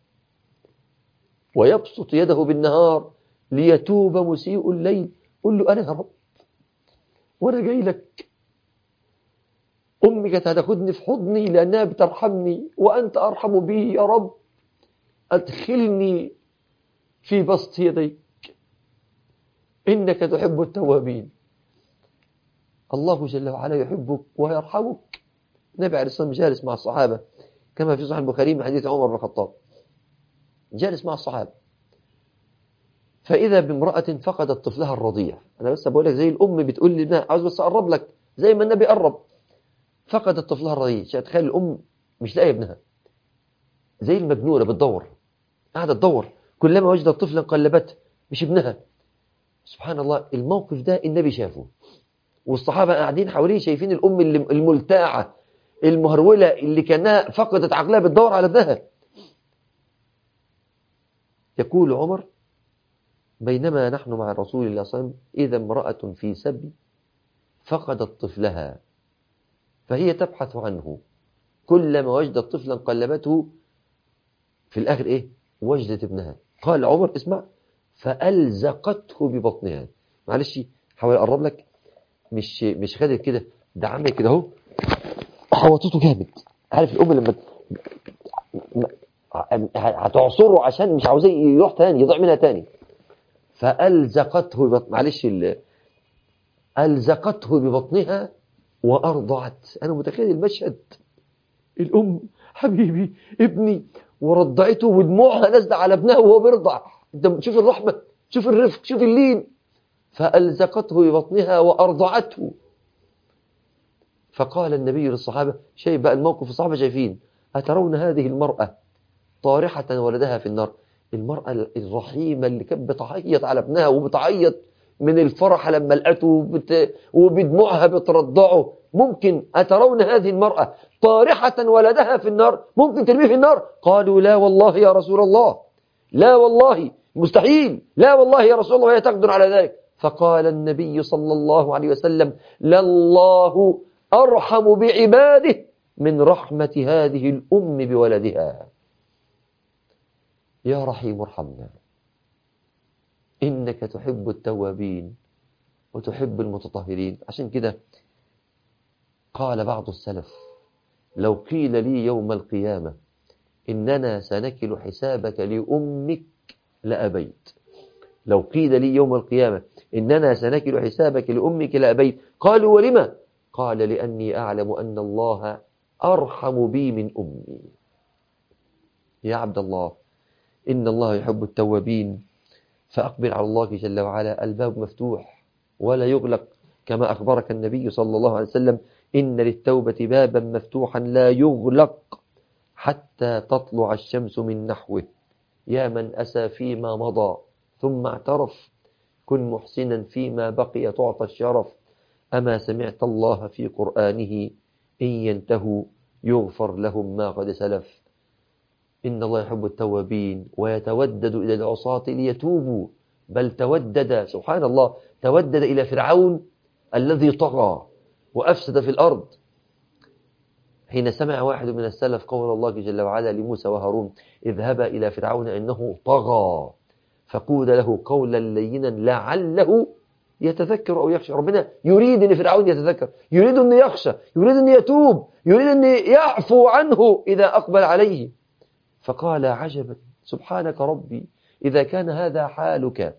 ويبسط يده بالنهار ليتوب مسيء الليل. قل له: أنا يا رب، وأنا جاي لك. أمي كانت هتاخدني في حضني لأنها بترحمني، وأنت أرحم بي يا رب، أدخلني في بسط يديك، إنك تحب التوابين. الله جل وعلا يحبك ويرحمك. النبي عليه الصلاة والسلام جالس مع الصحابة كما في صحيح البخاري من حديث عمر بن الخطاب، جالس مع الصحابة، فإذا بامرأة فقدت طفلها الرضيع. أنا بس بقول لك زي الأم بتقول لي ابنها، عاوز بس أقرب لك زي ما النبي قرب. فقدت طفلها الرضيع، تخيل الأم مش لاقيه ابنها، زي المجنونة بتدور، قاعدة تدور، كلما وجدت طفلا قلبته، مش ابنها. سبحان الله، الموقف ده النبي شافه، والصحابة قاعدين حواليه شايفين الأم الملتاعة المهرولة اللي كانها فقدت عقلها بتدور على ابنها. يقول عمر: بينما نحن مع رسول الله صلى الله عليه وسلم إذا امرأة في سبي فقدت طفلها، فهي تبحث عنه، كلما وجدت طفلا قلبته في الآخر إيه؟ وجدت ابنها. قال عمر اسمع، فألزقته ببطنها. معلش حاول أقرب لك، مش مش خدت كده، ده عمل كده اهو، حوطته جامد. عارف الأم لما هتعصره عشان مش عاوزاه يروح تاني، يضيع منها تاني. فألزقته ببطن، معلش ال... ألزقته ببطنها وأرضعت. أنا متخيل المشهد، الأم حبيبي ابني ورضعته ودموعها نازله على ابنها وهو بيرضع. انت شوف الرحمة، شوف الرفق، شوف اللين. فألزقته ببطنها وأرضعته. فقال النبي للصحابة، شايف بقى الموقف، الصحابة شايفين، أترون هذه المرأة طارحة ولدها في النار؟ المرأة الرحيمة اللي كانت بتعيط على ابنها وبتعيط من الفرح لما لقته وبت... وبدموعها بترضعه، ممكن أترون هذه المرأة طارحة ولدها في النار، ممكن ترميه في النار؟ قالوا لا والله يا رسول الله، لا والله مستحيل، لا والله يا رسول الله هي تقدر على ذلك. فقال النبي صلى الله عليه وسلم، لله أرحم بعباده من رحمة هذه الأم بولدها. يا رحيم ارحمنا، إنك تحب التوابين وتحب المتطهرين. عشان كده قال بعض السلف، لو قيل لي يوم القيامة إننا سنكل حسابك لأمك لأبيت. لو قيل لي يوم القيامة إننا سنكل حسابك لأمك لأبيت. قالوا ولما؟ قال لأني أعلم أن الله أرحم بي من أمي. يا عبد الله، إن الله يحب التوابين، فأقبل على الله جل وعلا. الباب مفتوح ولا يغلق، كما أخبرك النبي صلى الله عليه وسلم، إن للتوبة بابا مفتوحا لا يغلق حتى تطلع الشمس من نحوه. يا من أسى فيما مضى ثم اعترف، كن محسنا فيما بقي تعطى الشرف. أما سمعت الله في قرآنه، إن ينتهوا يغفر لهم ما قد سلف. إن الله يحب التوابين ويتودد إلى العصاة ليتوبوا، بل تودد سبحان الله، تودد إلى فرعون الذي طغى وأفسد في الأرض. حين سمع واحد من السلف قول الله جل وعلا لموسى وهارون، اذهبا إلى فرعون إنه طغى فقول له قولا لينا لعله يتذكر أو يخشى. ربنا يريد أن فرعون يتذكر، يريد أن يخشى، يريد أن يتوب، يريد أن يعفو عنه إذا أقبل عليه. فقال عجبا سبحانك ربي، إذا كان هذا حالك،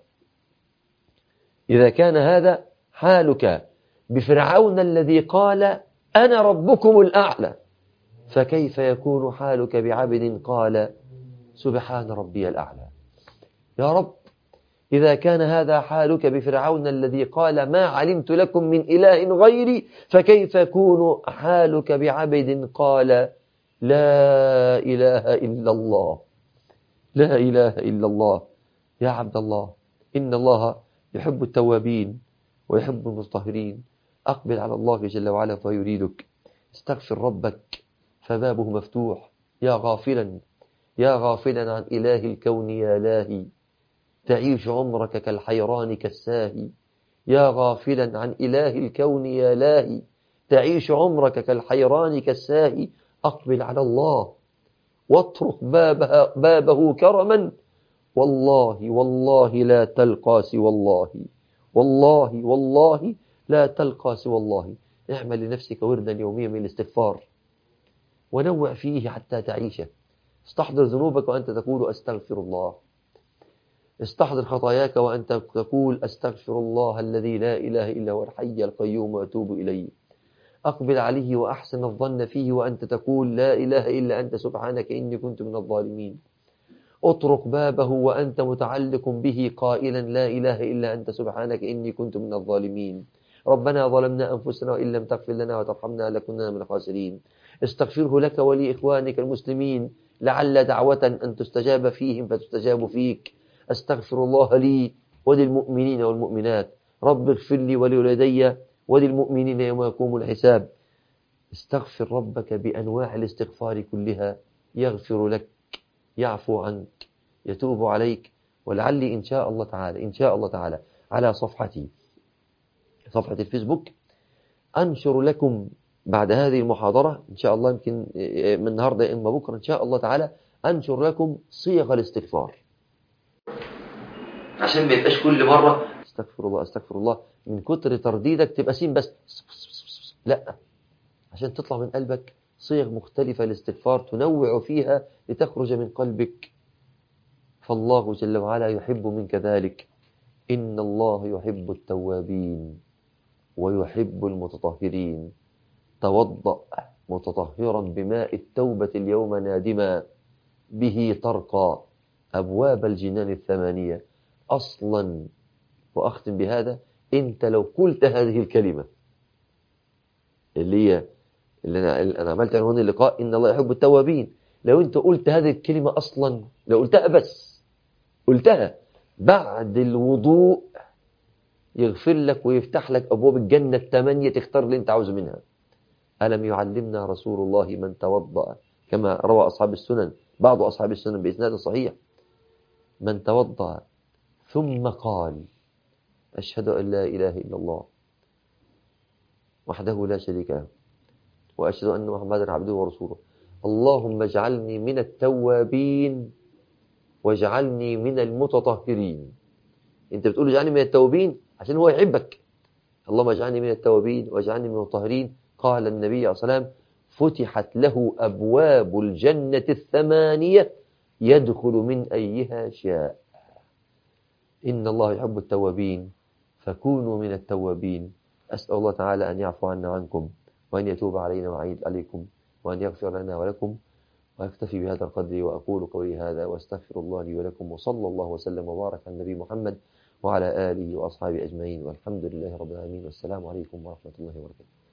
إذا كان هذا حالك بفرعون الذي قال أنا ربكم الأعلى، فكيف يكون حالك بعبد قال سبحان ربي الأعلى؟ يا رب، إذا كان هذا حالك بفرعون الذي قال ما علمت لكم من إله غيري، فكيف يكون حالك بعبد قال لا إله إلا الله، لا إله إلا الله. يا عبد الله، إن الله يحب التوابين ويحب المتطهرين. أقبل على الله جل وعلا فيريدك. استغفر ربك فبابه مفتوح. يا غافلا، يا غافلا عن إله الكون يا لاهي، تعيش عمرك كالحيران كالساهي. يا غافلا عن إله الكون يا لاهي، تعيش عمرك كالحيران كالساهي. أقبل على الله واطرق بابه, بابه كرما، والله والله لا تلقى سوى الله، والله والله لا تلقى سوى الله. اعمل لنفسك وردا يوميا من الاستغفار ونوع فيه حتى تعيشه. استحضر ذنوبك وأنت تقول أستغفر الله، استحضر خطاياك وأنت تقول أستغفر الله الذي لا إله إلا هو الحي القيوم وأتوب إليه. أقبل عليه وأحسن الظن فيه وأنت تقول لا إله إلا أنت سبحانك إني كنت من الظالمين. اطرق بابه وأنت متعلق به قائلا لا إله إلا أنت سبحانك إني كنت من الظالمين. ربنا ظلمنا أنفسنا وإن لم تغفر لنا وترحمنا لكنا من الخاسرين. استغفره لك ولإخوانك المسلمين، لعل دعوة أن تستجاب فيهم فتستجاب فيك. أستغفر الله لي وللمؤمنين والمؤمنات. رب اغفر لي ولوالدي وللمؤمنين يوم يقوم الحساب. استغفر ربك بأنواع الاستغفار كلها، يغفر لك، يعفو عنك، يتوب عليك. ولعلي إن شاء الله تعالى إن شاء الله تعالى على صفحتي، صفحة الفيسبوك، أنشر لكم بعد هذه المحاضرة إن شاء الله، يمكن من النهاردة إما بكرة إن شاء الله تعالى، أنشر لكم صيغ الاستغفار، عشان ما يبقاش كل مرة استغفر الله استغفر الله من كتر ترديدك تبقى سين بس، لا، عشان تطلع من قلبك صيغ مختلفة للاستغفار تنوع فيها لتخرج من قلبك. فالله جل وعلا يحب منك ذلك. إن الله يحب التوابين ويحب المتطهرين. توضأ متطهرا بماء التوبة اليوم نادما، به ترقى أبواب الجنان الثمانية. أصلا، وأختم بهذا، أنت لو قلت هذه الكلمة اللي هي اللي أنا, اللي أنا عملت عنوان اللقاء إن الله يحب التوابين، لو أنت قلت هذه الكلمة أصلا، لو قلتها بس قلتها بعد الوضوء، يغفر لك ويفتح لك أبواب الجنة الثمانية، تختار اللي أنت عاوزه منها. ألم يعلمنا رسول الله من توضأ، كما روى أصحاب السنن بعض أصحاب السنن بإسناد صحيح، من توضأ ثم قال أشهد أن لا إله إلا الله وحده لا شريك له وأشهد أن محمدا عبده ورسوله، اللهم اجعلني من التوابين واجعلني من المتطهرين. أنت بتقول اجعلني من التوابين عشان هو يحبك. اللهم اجعلني من التوابين واجعلني من المتطهرين. قال النبي عليه الصلاة والسلام فتحت له أبواب الجنة الثمانية يدخل من أيها شاء. إن الله يحب التوابين فكونوا من التوابين. أسأل الله تعالى أن يعفو عنا وعنكم، وأن يتوب علينا وعليكم، وأن يغفر لنا ولكم. وأكتفي بهذا القدر وأقول قولي هذا وأستغفر الله لي ولكم، وصلى الله وسلم وبارك على النبي محمد وعلى آله وأصحابه أجمعين، والحمد لله رب العالمين، والسلام عليكم ورحمة الله وبركاته.